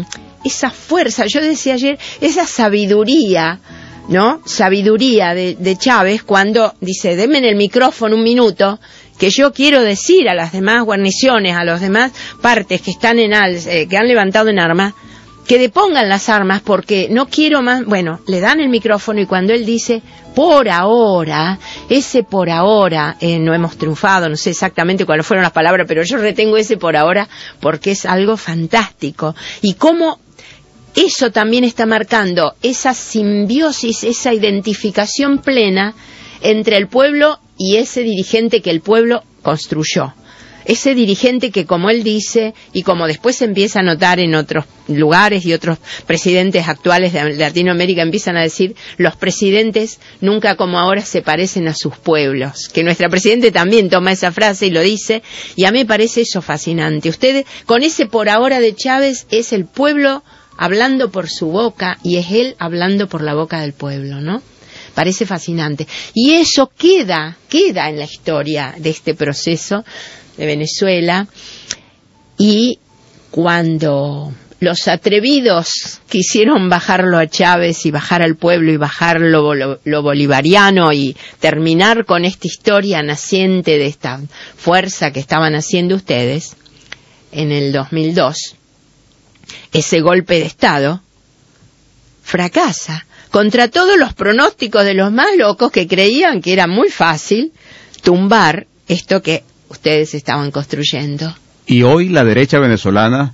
esa fuerza, yo decía ayer, esa sabiduría, ¿no? Sabiduría de, de Chávez cuando dice, denme en el micrófono un minuto, que yo quiero decir a las demás guarniciones, a las demás partes que están en al, eh, que han levantado en armas, que depongan las armas porque no quiero más. Bueno, le dan el micrófono y cuando él dice por ahora, ese por ahora, eh, no hemos triunfado, no sé exactamente cuáles fueron las palabras, pero yo retengo ese por ahora porque es algo fantástico. Y cómo eso también está marcando esa simbiosis, esa identificación plena entre el pueblo y ese dirigente que el pueblo construyó. Ese dirigente que, como él dice, y como después se empieza a notar en otros lugares y otros presidentes actuales de Latinoamérica empiezan a decir, los presidentes nunca como ahora se parecen a sus pueblos. Que nuestra presidente también toma esa frase y lo dice, y a mí me parece eso fascinante. Ustedes, con ese por ahora de Chávez, es el pueblo hablando por su boca y es él hablando por la boca del pueblo, ¿no? Parece fascinante. Y eso queda, queda en la historia de este proceso de Venezuela, y cuando los atrevidos quisieron bajarlo a Chávez y bajar al pueblo y bajar lo, lo, lo bolivariano y terminar con esta historia naciente de esta fuerza que estaban haciendo ustedes, en el dos mil dos, ese golpe de Estado fracasa, contra todos los pronósticos de los más locos que creían que era muy fácil tumbar esto que ustedes estaban construyendo. Y hoy la derecha venezolana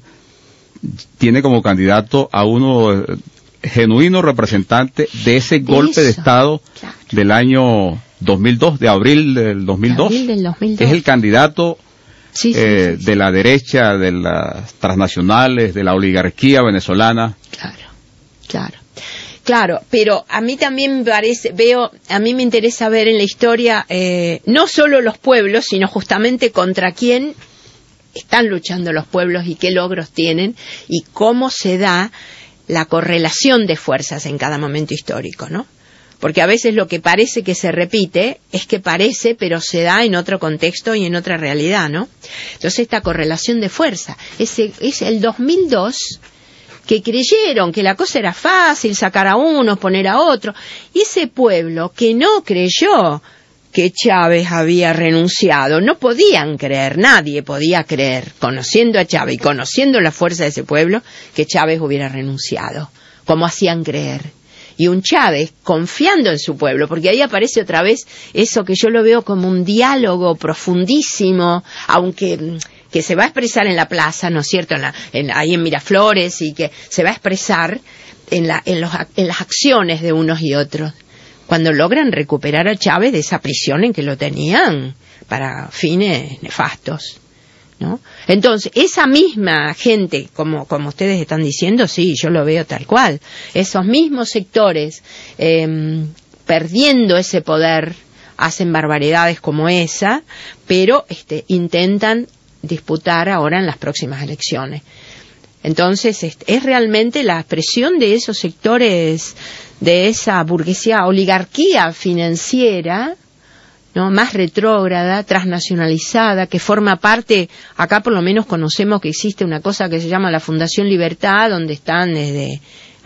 tiene como candidato a uno genuino representante de ese golpe Eso, de Estado claro. del año dos mil dos, de abril del dos mil dos. Abril del dos mil dos. Es el candidato sí, sí, eh, sí, sí. de la derecha, de las transnacionales, de la oligarquía venezolana. Claro, claro. Claro, pero a mí también me parece, veo, a mí me interesa ver en la historia eh, no solo los pueblos, sino justamente contra quién están luchando los pueblos y qué logros tienen y cómo se da la correlación de fuerzas en cada momento histórico, ¿no? Porque a veces lo que parece que se repite es que parece, pero se da en otro contexto y en otra realidad, ¿no? Entonces esta correlación de fuerza, ese, es el dos mil dos... que creyeron que la cosa era fácil, sacar a uno, poner a otro, y ese pueblo que no creyó que Chávez había renunciado, no podían creer, nadie podía creer, conociendo a Chávez y conociendo la fuerza de ese pueblo, que Chávez hubiera renunciado, como hacían creer. Y un Chávez confiando en su pueblo, porque ahí aparece otra vez eso que yo lo veo como un diálogo profundísimo, aunque que se va a expresar en la plaza, ¿no es cierto?, en la, en, ahí en Miraflores, y que se va a expresar en, la, en, los, en las acciones de unos y otros, cuando logran recuperar a Chávez de esa prisión en que lo tenían para fines nefastos, ¿no? Entonces, esa misma gente, como, como ustedes están diciendo, sí, yo lo veo tal cual, esos mismos sectores eh, perdiendo ese poder, hacen barbaridades como esa, pero este, intentan disputar ahora en las próximas elecciones. Entonces es, es realmente la expresión de esos sectores, de esa burguesía, oligarquía financiera, ¿no?, más retrógrada, transnacionalizada, que forma parte, acá por lo menos conocemos que existe una cosa que se llama la Fundación Libertad, donde están desde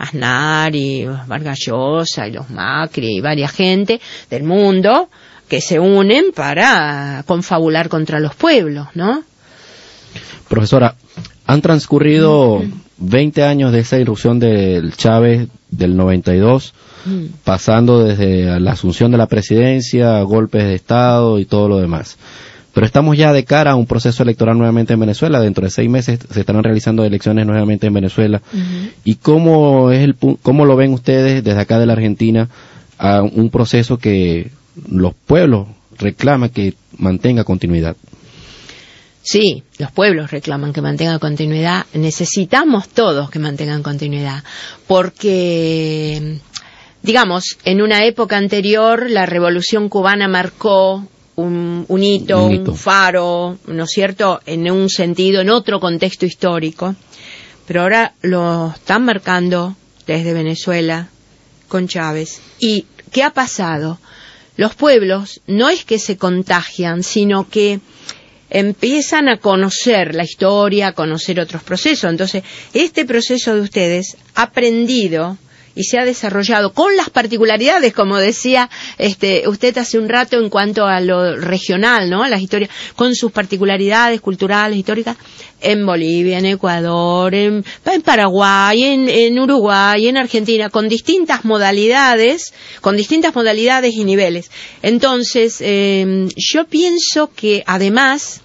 Aznar y Vargas Llosa y los Macri y varias gente del mundo que se unen para confabular contra los pueblos, ¿no? Profesora, han transcurrido veinte años de esa irrupción del Chávez del noventa y dos, mm. pasando desde la asunción de la presidencia, golpes de Estado y todo lo demás. Pero estamos ya de cara a un proceso electoral nuevamente en Venezuela. Dentro de seis meses se estarán realizando elecciones nuevamente en Venezuela. Uh-huh. ¿Y cómo es el cómo lo ven ustedes desde acá de la Argentina a un proceso que los pueblos reclaman que mantenga continuidad? Sí, los pueblos reclaman que mantenga continuidad. Necesitamos todos que mantengan continuidad, porque, digamos, en una época anterior la Revolución Cubana marcó un, un hito, un hito, un faro, ¿no es cierto?, en un sentido, en otro contexto histórico, pero ahora lo están marcando desde Venezuela con Chávez. ¿Y qué ha pasado? Los pueblos no es que se contagian, sino que empiezan a conocer la historia, a conocer otros procesos. Entonces, este proceso de ustedes ha aprendido y se ha desarrollado con las particularidades, como decía este usted hace un rato en cuanto a lo regional, ¿no?, las historias, con sus particularidades culturales, históricas, en Bolivia, en Ecuador, en, en Paraguay, en, en Uruguay, en Argentina, con distintas modalidades, con distintas modalidades y niveles. Entonces, eh, yo pienso que además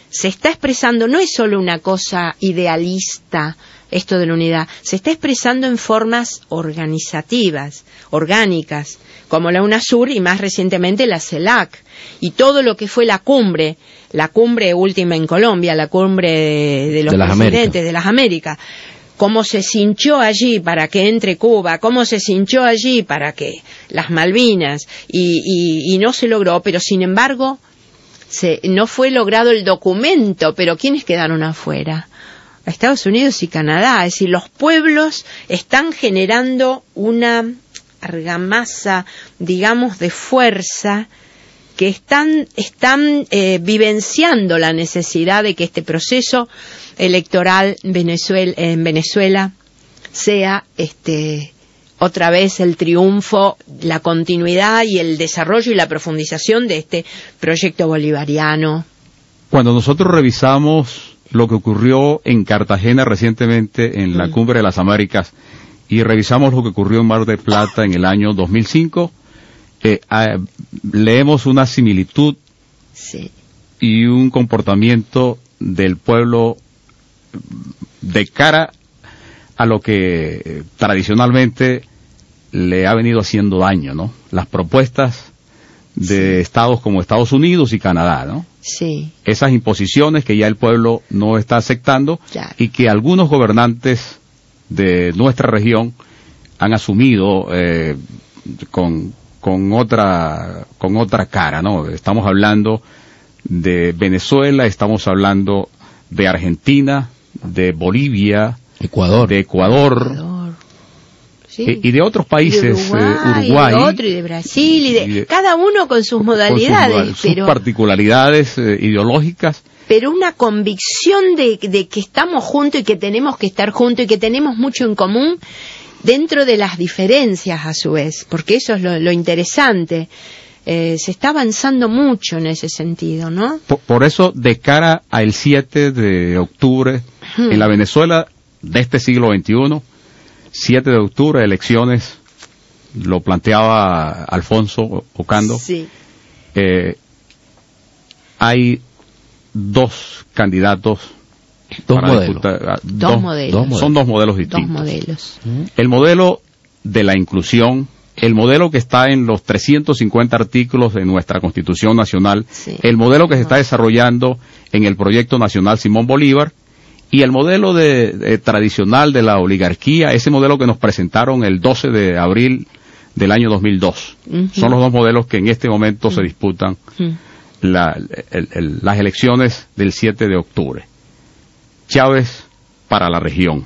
se está expresando, no es solo una cosa idealista, esto de la unidad, se está expresando en formas organizativas, orgánicas, como la UNASUR y más recientemente la CELAC, y todo lo que fue la cumbre, la cumbre última en Colombia, la cumbre de, de los de presidentes de las Américas, cómo se cinchó allí para que entre Cuba, cómo se cinchó allí para que las Malvinas, y, y, y no se logró, pero sin embargo, se, no fue logrado el documento, pero ¿quiénes quedaron afuera? Estados Unidos y Canadá, es decir, los pueblos están generando una argamasa, digamos, de fuerza, que están, están eh, vivenciando la necesidad de que este proceso electoral Venezuela, en Venezuela sea este otra vez el triunfo, la continuidad y el desarrollo y la profundización de este proyecto bolivariano. Cuando nosotros revisamos lo que ocurrió en Cartagena recientemente en la mm. Cumbre de las Américas y revisamos lo que ocurrió en Mar del Plata en el año dos mil cinco, eh, eh, leemos una similitud sí. y un comportamiento del pueblo de cara a lo que eh, tradicionalmente le ha venido haciendo daño, ¿no? Las propuestas de sí. estados como Estados Unidos y Canadá, ¿no? Sí. Esas imposiciones que ya el pueblo no está aceptando ya. y que algunos gobernantes de nuestra región han asumido eh, con con otra con otra cara, ¿no? Estamos hablando de Venezuela, estamos hablando de Argentina, de Bolivia, Ecuador, de Ecuador, Ecuador. Sí. Y, y de otros países, de Uruguay, eh, Uruguay y de otro, y de Brasil, y de, y de cada uno con sus modalidades, con sus, pero, sus particularidades eh, ideológicas. Pero una convicción de, de que estamos juntos y que tenemos que estar juntos y que tenemos mucho en común dentro de las diferencias a su vez, porque eso es lo, lo interesante. Eh, se está avanzando mucho en ese sentido, ¿no? Por, por eso, de cara al siete de octubre, hmm. en la Venezuela de este siglo veintiuno, siete de octubre, elecciones, lo planteaba Alfonso Ocando, sí. eh, hay dos candidatos, dos modelos. Disputar, dos, dos, modelos. dos son dos modelos distintos. Dos modelos. El modelo de la inclusión, el modelo que está en los trescientos cincuenta artículos de nuestra Constitución Nacional, sí. el modelo que se está desarrollando en el Proyecto Nacional Simón Bolívar, y el modelo de, de, tradicional de la oligarquía, ese modelo que nos presentaron el doce de abril del año dos mil dos. Uh-huh. Son los dos modelos que en este momento uh-huh. se disputan uh-huh. la, el, el, las elecciones del siete de octubre. Chávez para la región.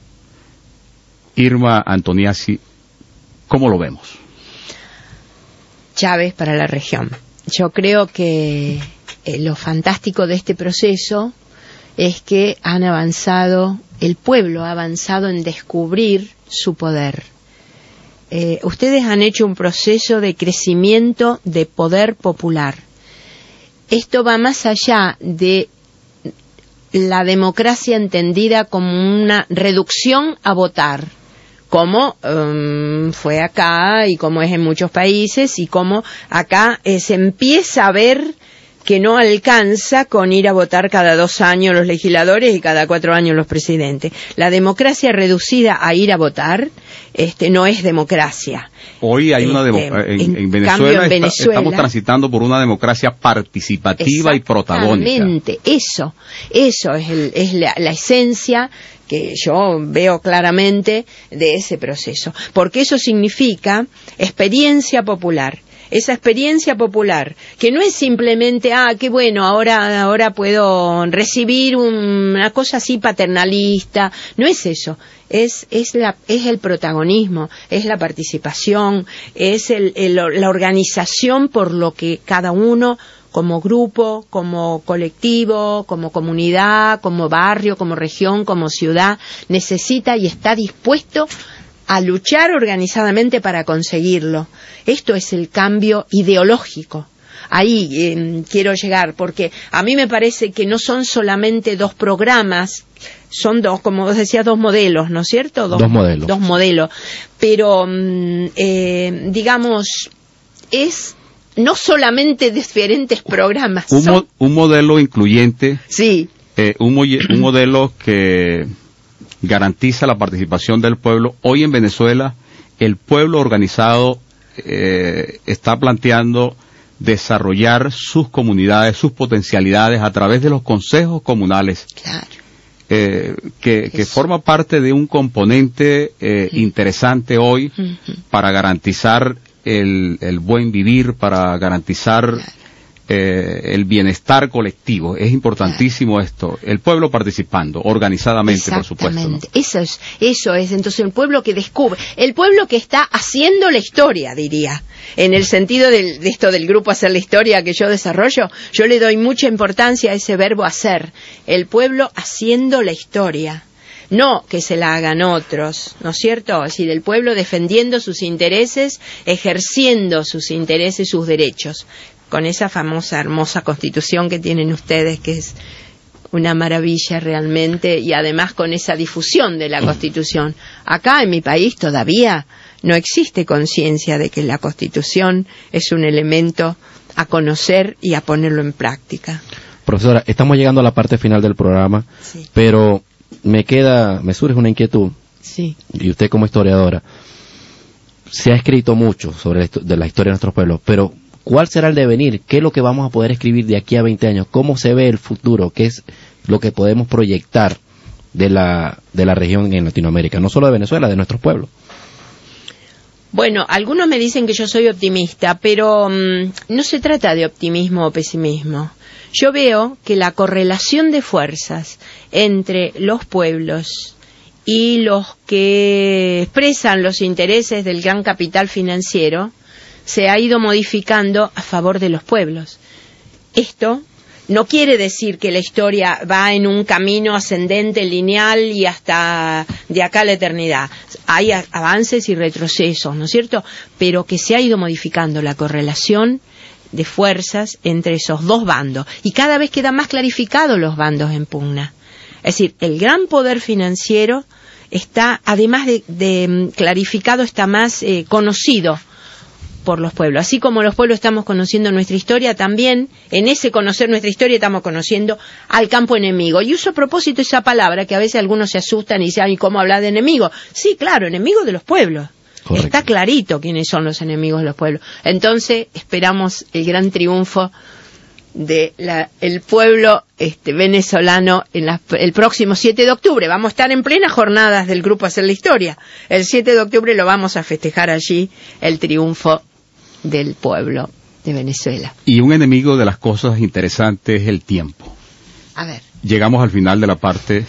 Irma Antoniazzi, ¿cómo lo vemos? Chávez para la región. Yo creo que eh, lo fantástico de este proceso es que han avanzado, el pueblo ha avanzado en descubrir su poder. Eh, ustedes han hecho un proceso de crecimiento de poder popular. Esto va más allá de la democracia entendida como una reducción a votar, como um, fue acá y como es en muchos países, y como acá eh, se empieza a ver que no alcanza con ir a votar cada dos años los legisladores y cada cuatro años los presidentes. La democracia reducida a ir a votar este, no es democracia. Hoy hay una este, demo- en, en, en, Venezuela, cambio, en Venezuela está, estamos transitando por una democracia participativa y protagónica. Exactamente, eso, eso es, el, es la, la esencia que yo veo claramente de ese proceso, porque eso significa experiencia popular. Esa experiencia popular, que no es simplemente, ah, qué bueno, ahora, ahora puedo recibir un, una cosa así paternalista, no es eso, es, es, la, es el protagonismo, es la participación, es el, el, la organización por lo que cada uno, como grupo, como colectivo, como comunidad, como barrio, como región, como ciudad, necesita y está dispuesto a luchar organizadamente para conseguirlo. Esto es el cambio ideológico. Ahí eh, quiero llegar, porque a mí me parece que no son solamente dos programas, son dos, como vos decías, dos modelos, ¿no es cierto? Dos, dos modelos. Dos modelos. Pero, eh, digamos, es no solamente diferentes programas. Un, son... mo un modelo incluyente. Sí. Eh, un, mo un modelo que garantiza la participación del pueblo. Hoy en Venezuela, el pueblo organizado eh, está planteando desarrollar sus comunidades, sus potencialidades a través de los consejos comunales. Claro. Eh, que, que forma parte de un componente eh, sí. interesante hoy uh-huh. para garantizar el, el buen vivir, para garantizar claro. eh, el bienestar colectivo. Es importantísimo claro. esto. El pueblo participando, organizadamente, por supuesto, ¿no? Eso es, eso es. Entonces, el pueblo que descubre, el pueblo que está haciendo la historia, diría. En el sentido del, de esto del grupo Hacer la Historia que yo desarrollo, yo le doy mucha importancia a ese verbo hacer. El pueblo haciendo la historia. No que se la hagan otros, ¿no es cierto? Es decir, el pueblo defendiendo sus intereses, ejerciendo sus intereses, sus derechos. Con esa famosa, hermosa constitución que tienen ustedes, que es una maravilla realmente, y además con esa difusión de la constitución. Acá en mi país todavía no existe conciencia de que la Constitución es un elemento a conocer y a ponerlo en práctica. Profesora, estamos llegando a la parte final del programa, sí. pero me queda, me surge una inquietud. Sí. Y usted como historiadora, se ha escrito mucho sobre esto, de la historia de nuestros pueblos, pero ¿cuál será el devenir? ¿Qué es lo que vamos a poder escribir de aquí a veinte años? ¿Cómo se ve el futuro? ¿Qué es lo que podemos proyectar de la, de la región en Latinoamérica? No solo de Venezuela, de nuestros pueblos. Bueno, algunos me dicen que yo soy optimista, pero mmm, no se trata de optimismo o pesimismo. Yo veo que la correlación de fuerzas entre los pueblos y los que expresan los intereses del gran capital financiero se ha ido modificando a favor de los pueblos. Esto no quiere decir que la historia va en un camino ascendente, lineal y hasta de acá a la eternidad. Hay avances y retrocesos, ¿no es cierto? Pero que se ha ido modificando la correlación de fuerzas entre esos dos bandos. Y cada vez quedan más clarificados los bandos en pugna. Es decir, el gran poder financiero está, además de, de clarificado, está más eh, conocido por los pueblos. Así como los pueblos estamos conociendo nuestra historia, también en ese conocer nuestra historia estamos conociendo al campo enemigo. Y uso a propósito esa palabra que a veces algunos se asustan y dicen, ¿y cómo hablar de enemigo? Sí, claro, enemigo de los pueblos. Correcto. Está clarito quiénes son los enemigos de los pueblos. Entonces esperamos el gran triunfo de la, el pueblo este, venezolano en la, el próximo siete de octubre. Vamos a estar en plenas jornadas del Grupo Hacer la Historia. El siete de octubre lo vamos a festejar allí, el triunfo del pueblo de Venezuela. Y un enemigo de las cosas interesantes es el tiempo. A ver. Llegamos al final de la parte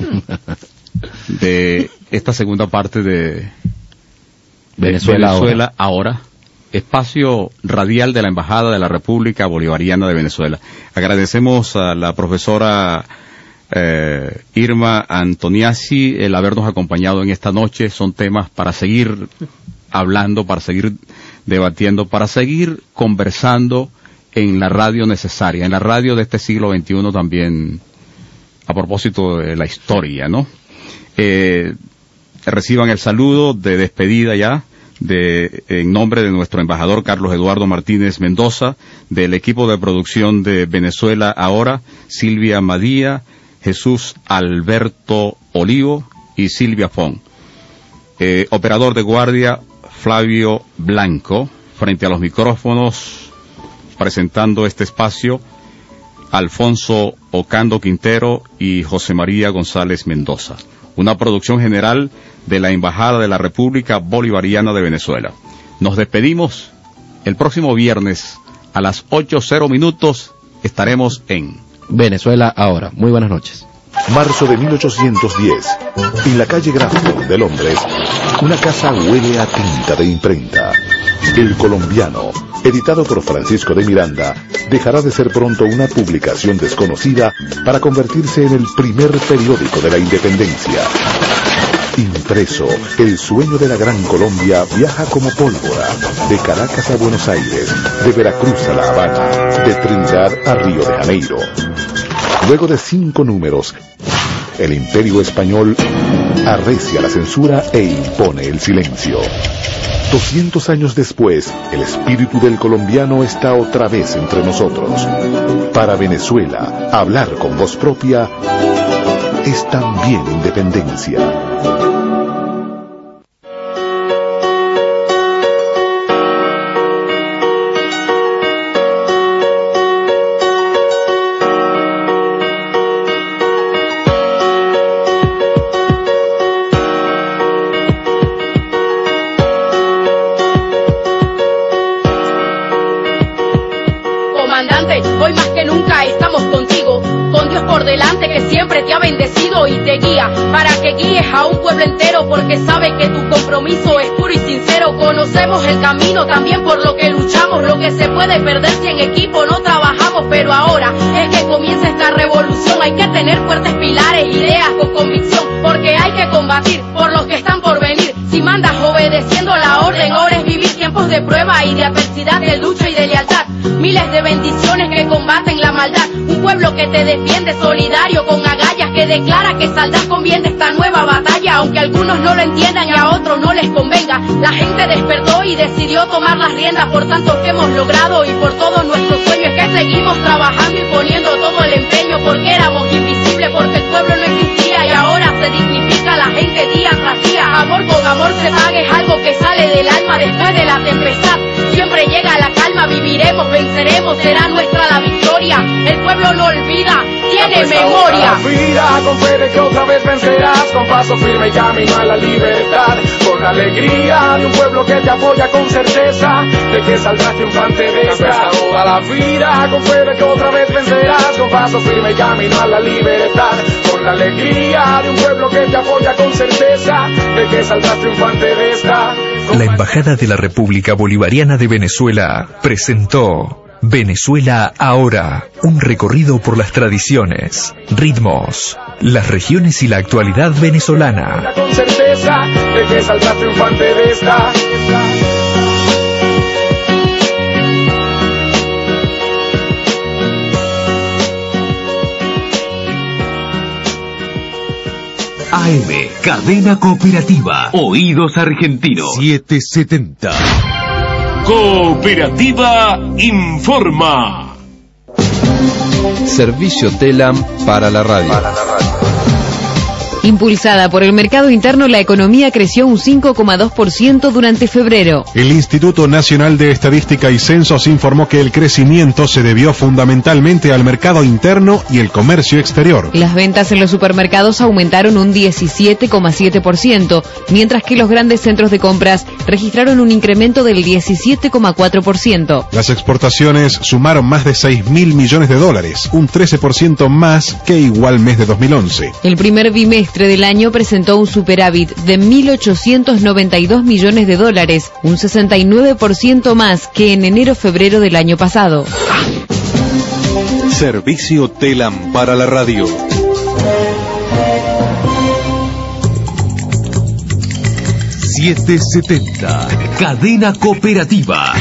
de esta segunda parte de Venezuela, Venezuela ahora. ahora. Espacio radial de la Embajada de la República Bolivariana de Venezuela. Agradecemos a la profesora eh, Irma Antoniazzi el habernos acompañado en esta noche. Son temas para seguir hablando, para seguir debatiendo, para seguir conversando en la radio necesaria, en la radio de este siglo veintiuno también, a propósito de la historia, ¿no? Eh, reciban el saludo de despedida ya, de, en nombre de nuestro embajador Carlos Eduardo Martínez Mendoza, del equipo de producción de Venezuela Ahora, Silvia Madía, Jesús Alberto Olivo y Silvia Fon. Eh, operador de guardia, Flavio Blanco, frente a los micrófonos, presentando este espacio, Alfonso Ocando Quintero y José María González Mendoza. Una producción general de la Embajada de la República Bolivariana de Venezuela. Nos despedimos. El próximo viernes a las ocho cero minutos estaremos en Venezuela Ahora. Muy buenas noches. Marzo de mil ochocientos diez. En la calle Grafo de Londres, una casa huele a tinta de imprenta. El Colombiano, editado por Francisco de Miranda, dejará de ser pronto una publicación desconocida para convertirse en el primer periódico de la independencia. Impreso, el sueño de la Gran Colombia viaja como pólvora, de Caracas a Buenos Aires, de Veracruz a La Habana, de Trinidad a Río de Janeiro. Luego de cinco números, el Imperio Español arrecia la censura e impone el silencio. doscientos años después, el espíritu del colombiano está otra vez entre nosotros. Para Venezuela, hablar con voz propia es también independencia. Hoy más que nunca estamos contigo, con Dios por delante que siempre te ha bendecido y te guía, para que guíes a un pueblo entero, porque sabe que tu compromiso es puro y sincero. Conocemos el camino también por lo que luchamos, lo que se puede perder si en equipo no trabajamos, pero ahora es que comienza esta revolución. Hay que tener fuertes pilares, ideas con convicción, porque hay que combatir por los que están por venir. Si mandas obedeciendo la orden, ahora es vivir tiempos de prueba y de adversidad, de lucha y de lealtad. Miles de bendiciones que combaten la maldad. Un pueblo que te defiende, solidario, con agallas, que declara que saldrás con bien de esta nueva batalla. Aunque algunos no lo entiendan y a otros no les convenga, la gente despertó y decidió tomar las riendas por tanto que hemos logrado y por todos nuestros sueños. Es que seguimos trabajando y poniendo todo el empeño, porque éramos invisibles, porque el pueblo no existía y ahora se dignifica la gente día tras día. Amor con amor se paga, es algo que sale del alma después de la tempestad. Siempre llega la calma, viviremos, venceremos, será nuestra la victoria. El pueblo no olvida, tiene memoria. Vida con fe de que otra vez vencerás, con paso firme y camino a la libertad, con la alegría de un pueblo que te apoya con certeza de que saldrás triunfante de esta. Toda la vida con fe de que otra vez vencerás, con paso firme y camino a la libertad, con la alegría de un pueblo que te apoya con certeza de que saldrás triunfante de esta. La Embajada de la República Bolivariana de Venezuela presentó Venezuela Ahora, un recorrido por las tradiciones, ritmos, las regiones y la actualidad venezolana. Con certeza de que saldrás triunfante de esta. A M, Cadena Cooperativa, Oídos Argentinos, setecientos setenta. Cooperativa informa. Servicio Telam para la radio. Para la radio. Impulsada por el mercado interno, la economía creció un cinco coma dos por ciento durante febrero. El Instituto Nacional de Estadística y Censos informó que el crecimiento se debió fundamentalmente al mercado interno y el comercio exterior. Las ventas en los supermercados aumentaron un diecisiete coma siete por ciento, mientras que los grandes centros de compras registraron un incremento del diecisiete coma cuatro por ciento. Las exportaciones sumaron más de seis mil millones de dólares, un trece por ciento más que igual mes de dos mil once. El primer bimestre del año presentó un superávit de mil ochocientos noventa y dos millones de dólares, un sesenta y nueve por ciento más que en enero-febrero del año pasado. Servicio Telam para la radio. setecientos setenta. Cadena Cooperativa.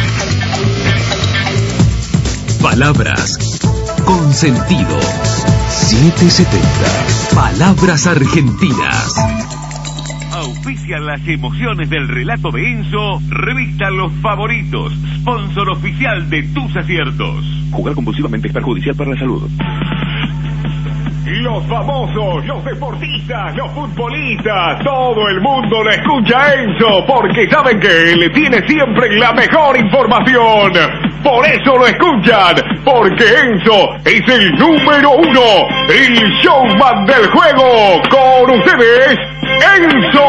Palabras con sentido. setecientos setenta. Palabras argentinas. Auspician las emociones del relato de Enzo, revista Los Favoritos, sponsor oficial de tus aciertos. Jugar compulsivamente es perjudicial para la salud. Los famosos, los deportistas, los futbolistas, todo el mundo lo escucha a Enzo, porque saben que él tiene siempre la mejor información. Por eso lo escuchan, porque Enzo es el número uno, el showman del juego. Con ustedes, Enzo.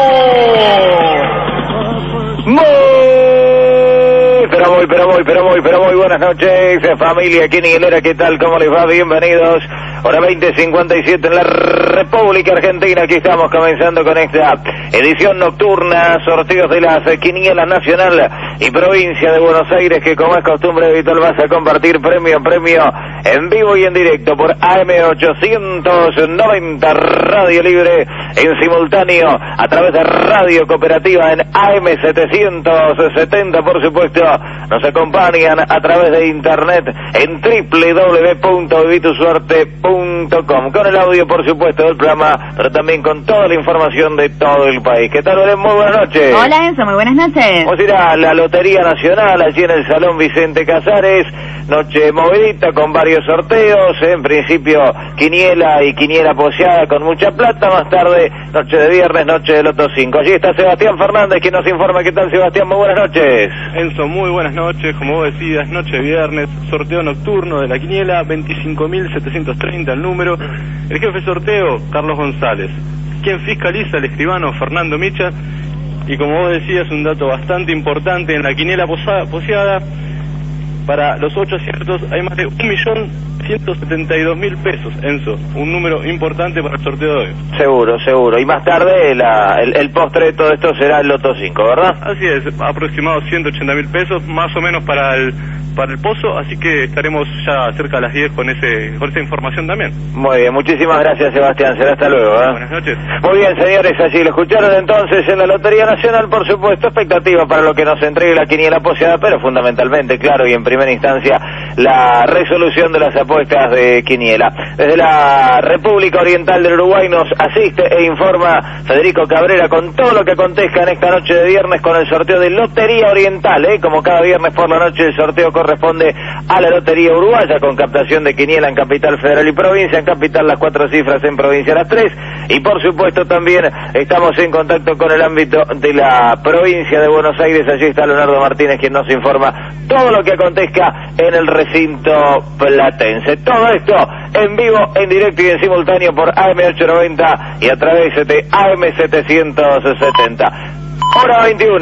Muy, pero muy, pero muy, pero muy, pero muy buenas noches, familia quinielera, ¿qué tal? ¿Cómo les va? Bienvenidos. Hora veinte cincuenta y siete en la República Argentina. Aquí estamos comenzando con esta edición nocturna, sorteos de las quinielas nacional y provincia de Buenos Aires, que como es costumbre habitual vas a compartir premio a premio en vivo y en directo por A M ochocientos noventa Radio Libre, en simultáneo a través de Radio Cooperativa en A M setecientos setenta, por supuesto. Nos acompañan a través de internet en doble u doble u doble u punto vivitusuerte punto com. punto com, con el audio, por supuesto, del programa, pero también con toda la información de todo el país. ¿Qué tal, Belén? Muy buenas noches. Hola, Enzo, muy buenas noches. Vamos a ir a la Lotería Nacional, allí en el Salón Vicente Casares. Noche movidita con varios sorteos, en principio quiniela y quiniela poseada con mucha plata, más tarde noche de viernes, noche de Loto cinco. Allí está Sebastián Fernández, quien nos informa. ¿Qué tal, Sebastián? Muy buenas noches. Enzo, muy buenas noches. Como vos decías, noche de viernes, sorteo nocturno de la quiniela, veinticinco mil setecientos treinta el número. El jefe de sorteo, Carlos González. Quien fiscaliza, el escribano Fernando Micha. Y como vos decías, un dato bastante importante en la quiniela posada, poseada. Para los ocho aciertos hay más de un millón ciento setenta y dos mil pesos, Enzo. Un número importante para el sorteo de hoy. Seguro, seguro. Y más tarde la, el, el postre de todo esto será el Loto cinco, ¿verdad? Así es, aproximado ciento ochenta mil pesos, más o menos para el para el pozo, así que estaremos ya cerca de las diez con ese con esa información también. Muy bien, muchísimas gracias, Sebastián. Será hasta luego, ¿eh? Buenas noches. Muy bien, señores, así lo escucharon entonces en la Lotería Nacional, por supuesto, expectativa para lo que nos entregue la quiniela poseada, pero fundamentalmente, claro, y en primera instancia, la resolución de las apuestas de quiniela. Desde la República Oriental del Uruguay nos asiste e informa Federico Cabrera con todo lo que acontezca en esta noche de viernes con el sorteo de Lotería Oriental, ¿eh? Como cada viernes por la noche el sorteo corresponde a la Lotería Uruguaya, con captación de quiniela en Capital Federal y Provincia, en Capital las cuatro cifras, en Provincia las tres, y por supuesto también estamos en contacto con el ámbito de la provincia de Buenos Aires. Allí está Leonardo Martínez, quien nos informa todo lo que acontezca en el recinto platense. Todo esto en vivo, en directo y en simultáneo por A M ochocientos noventa y a través de A M setecientos setenta. Hora veintiuno.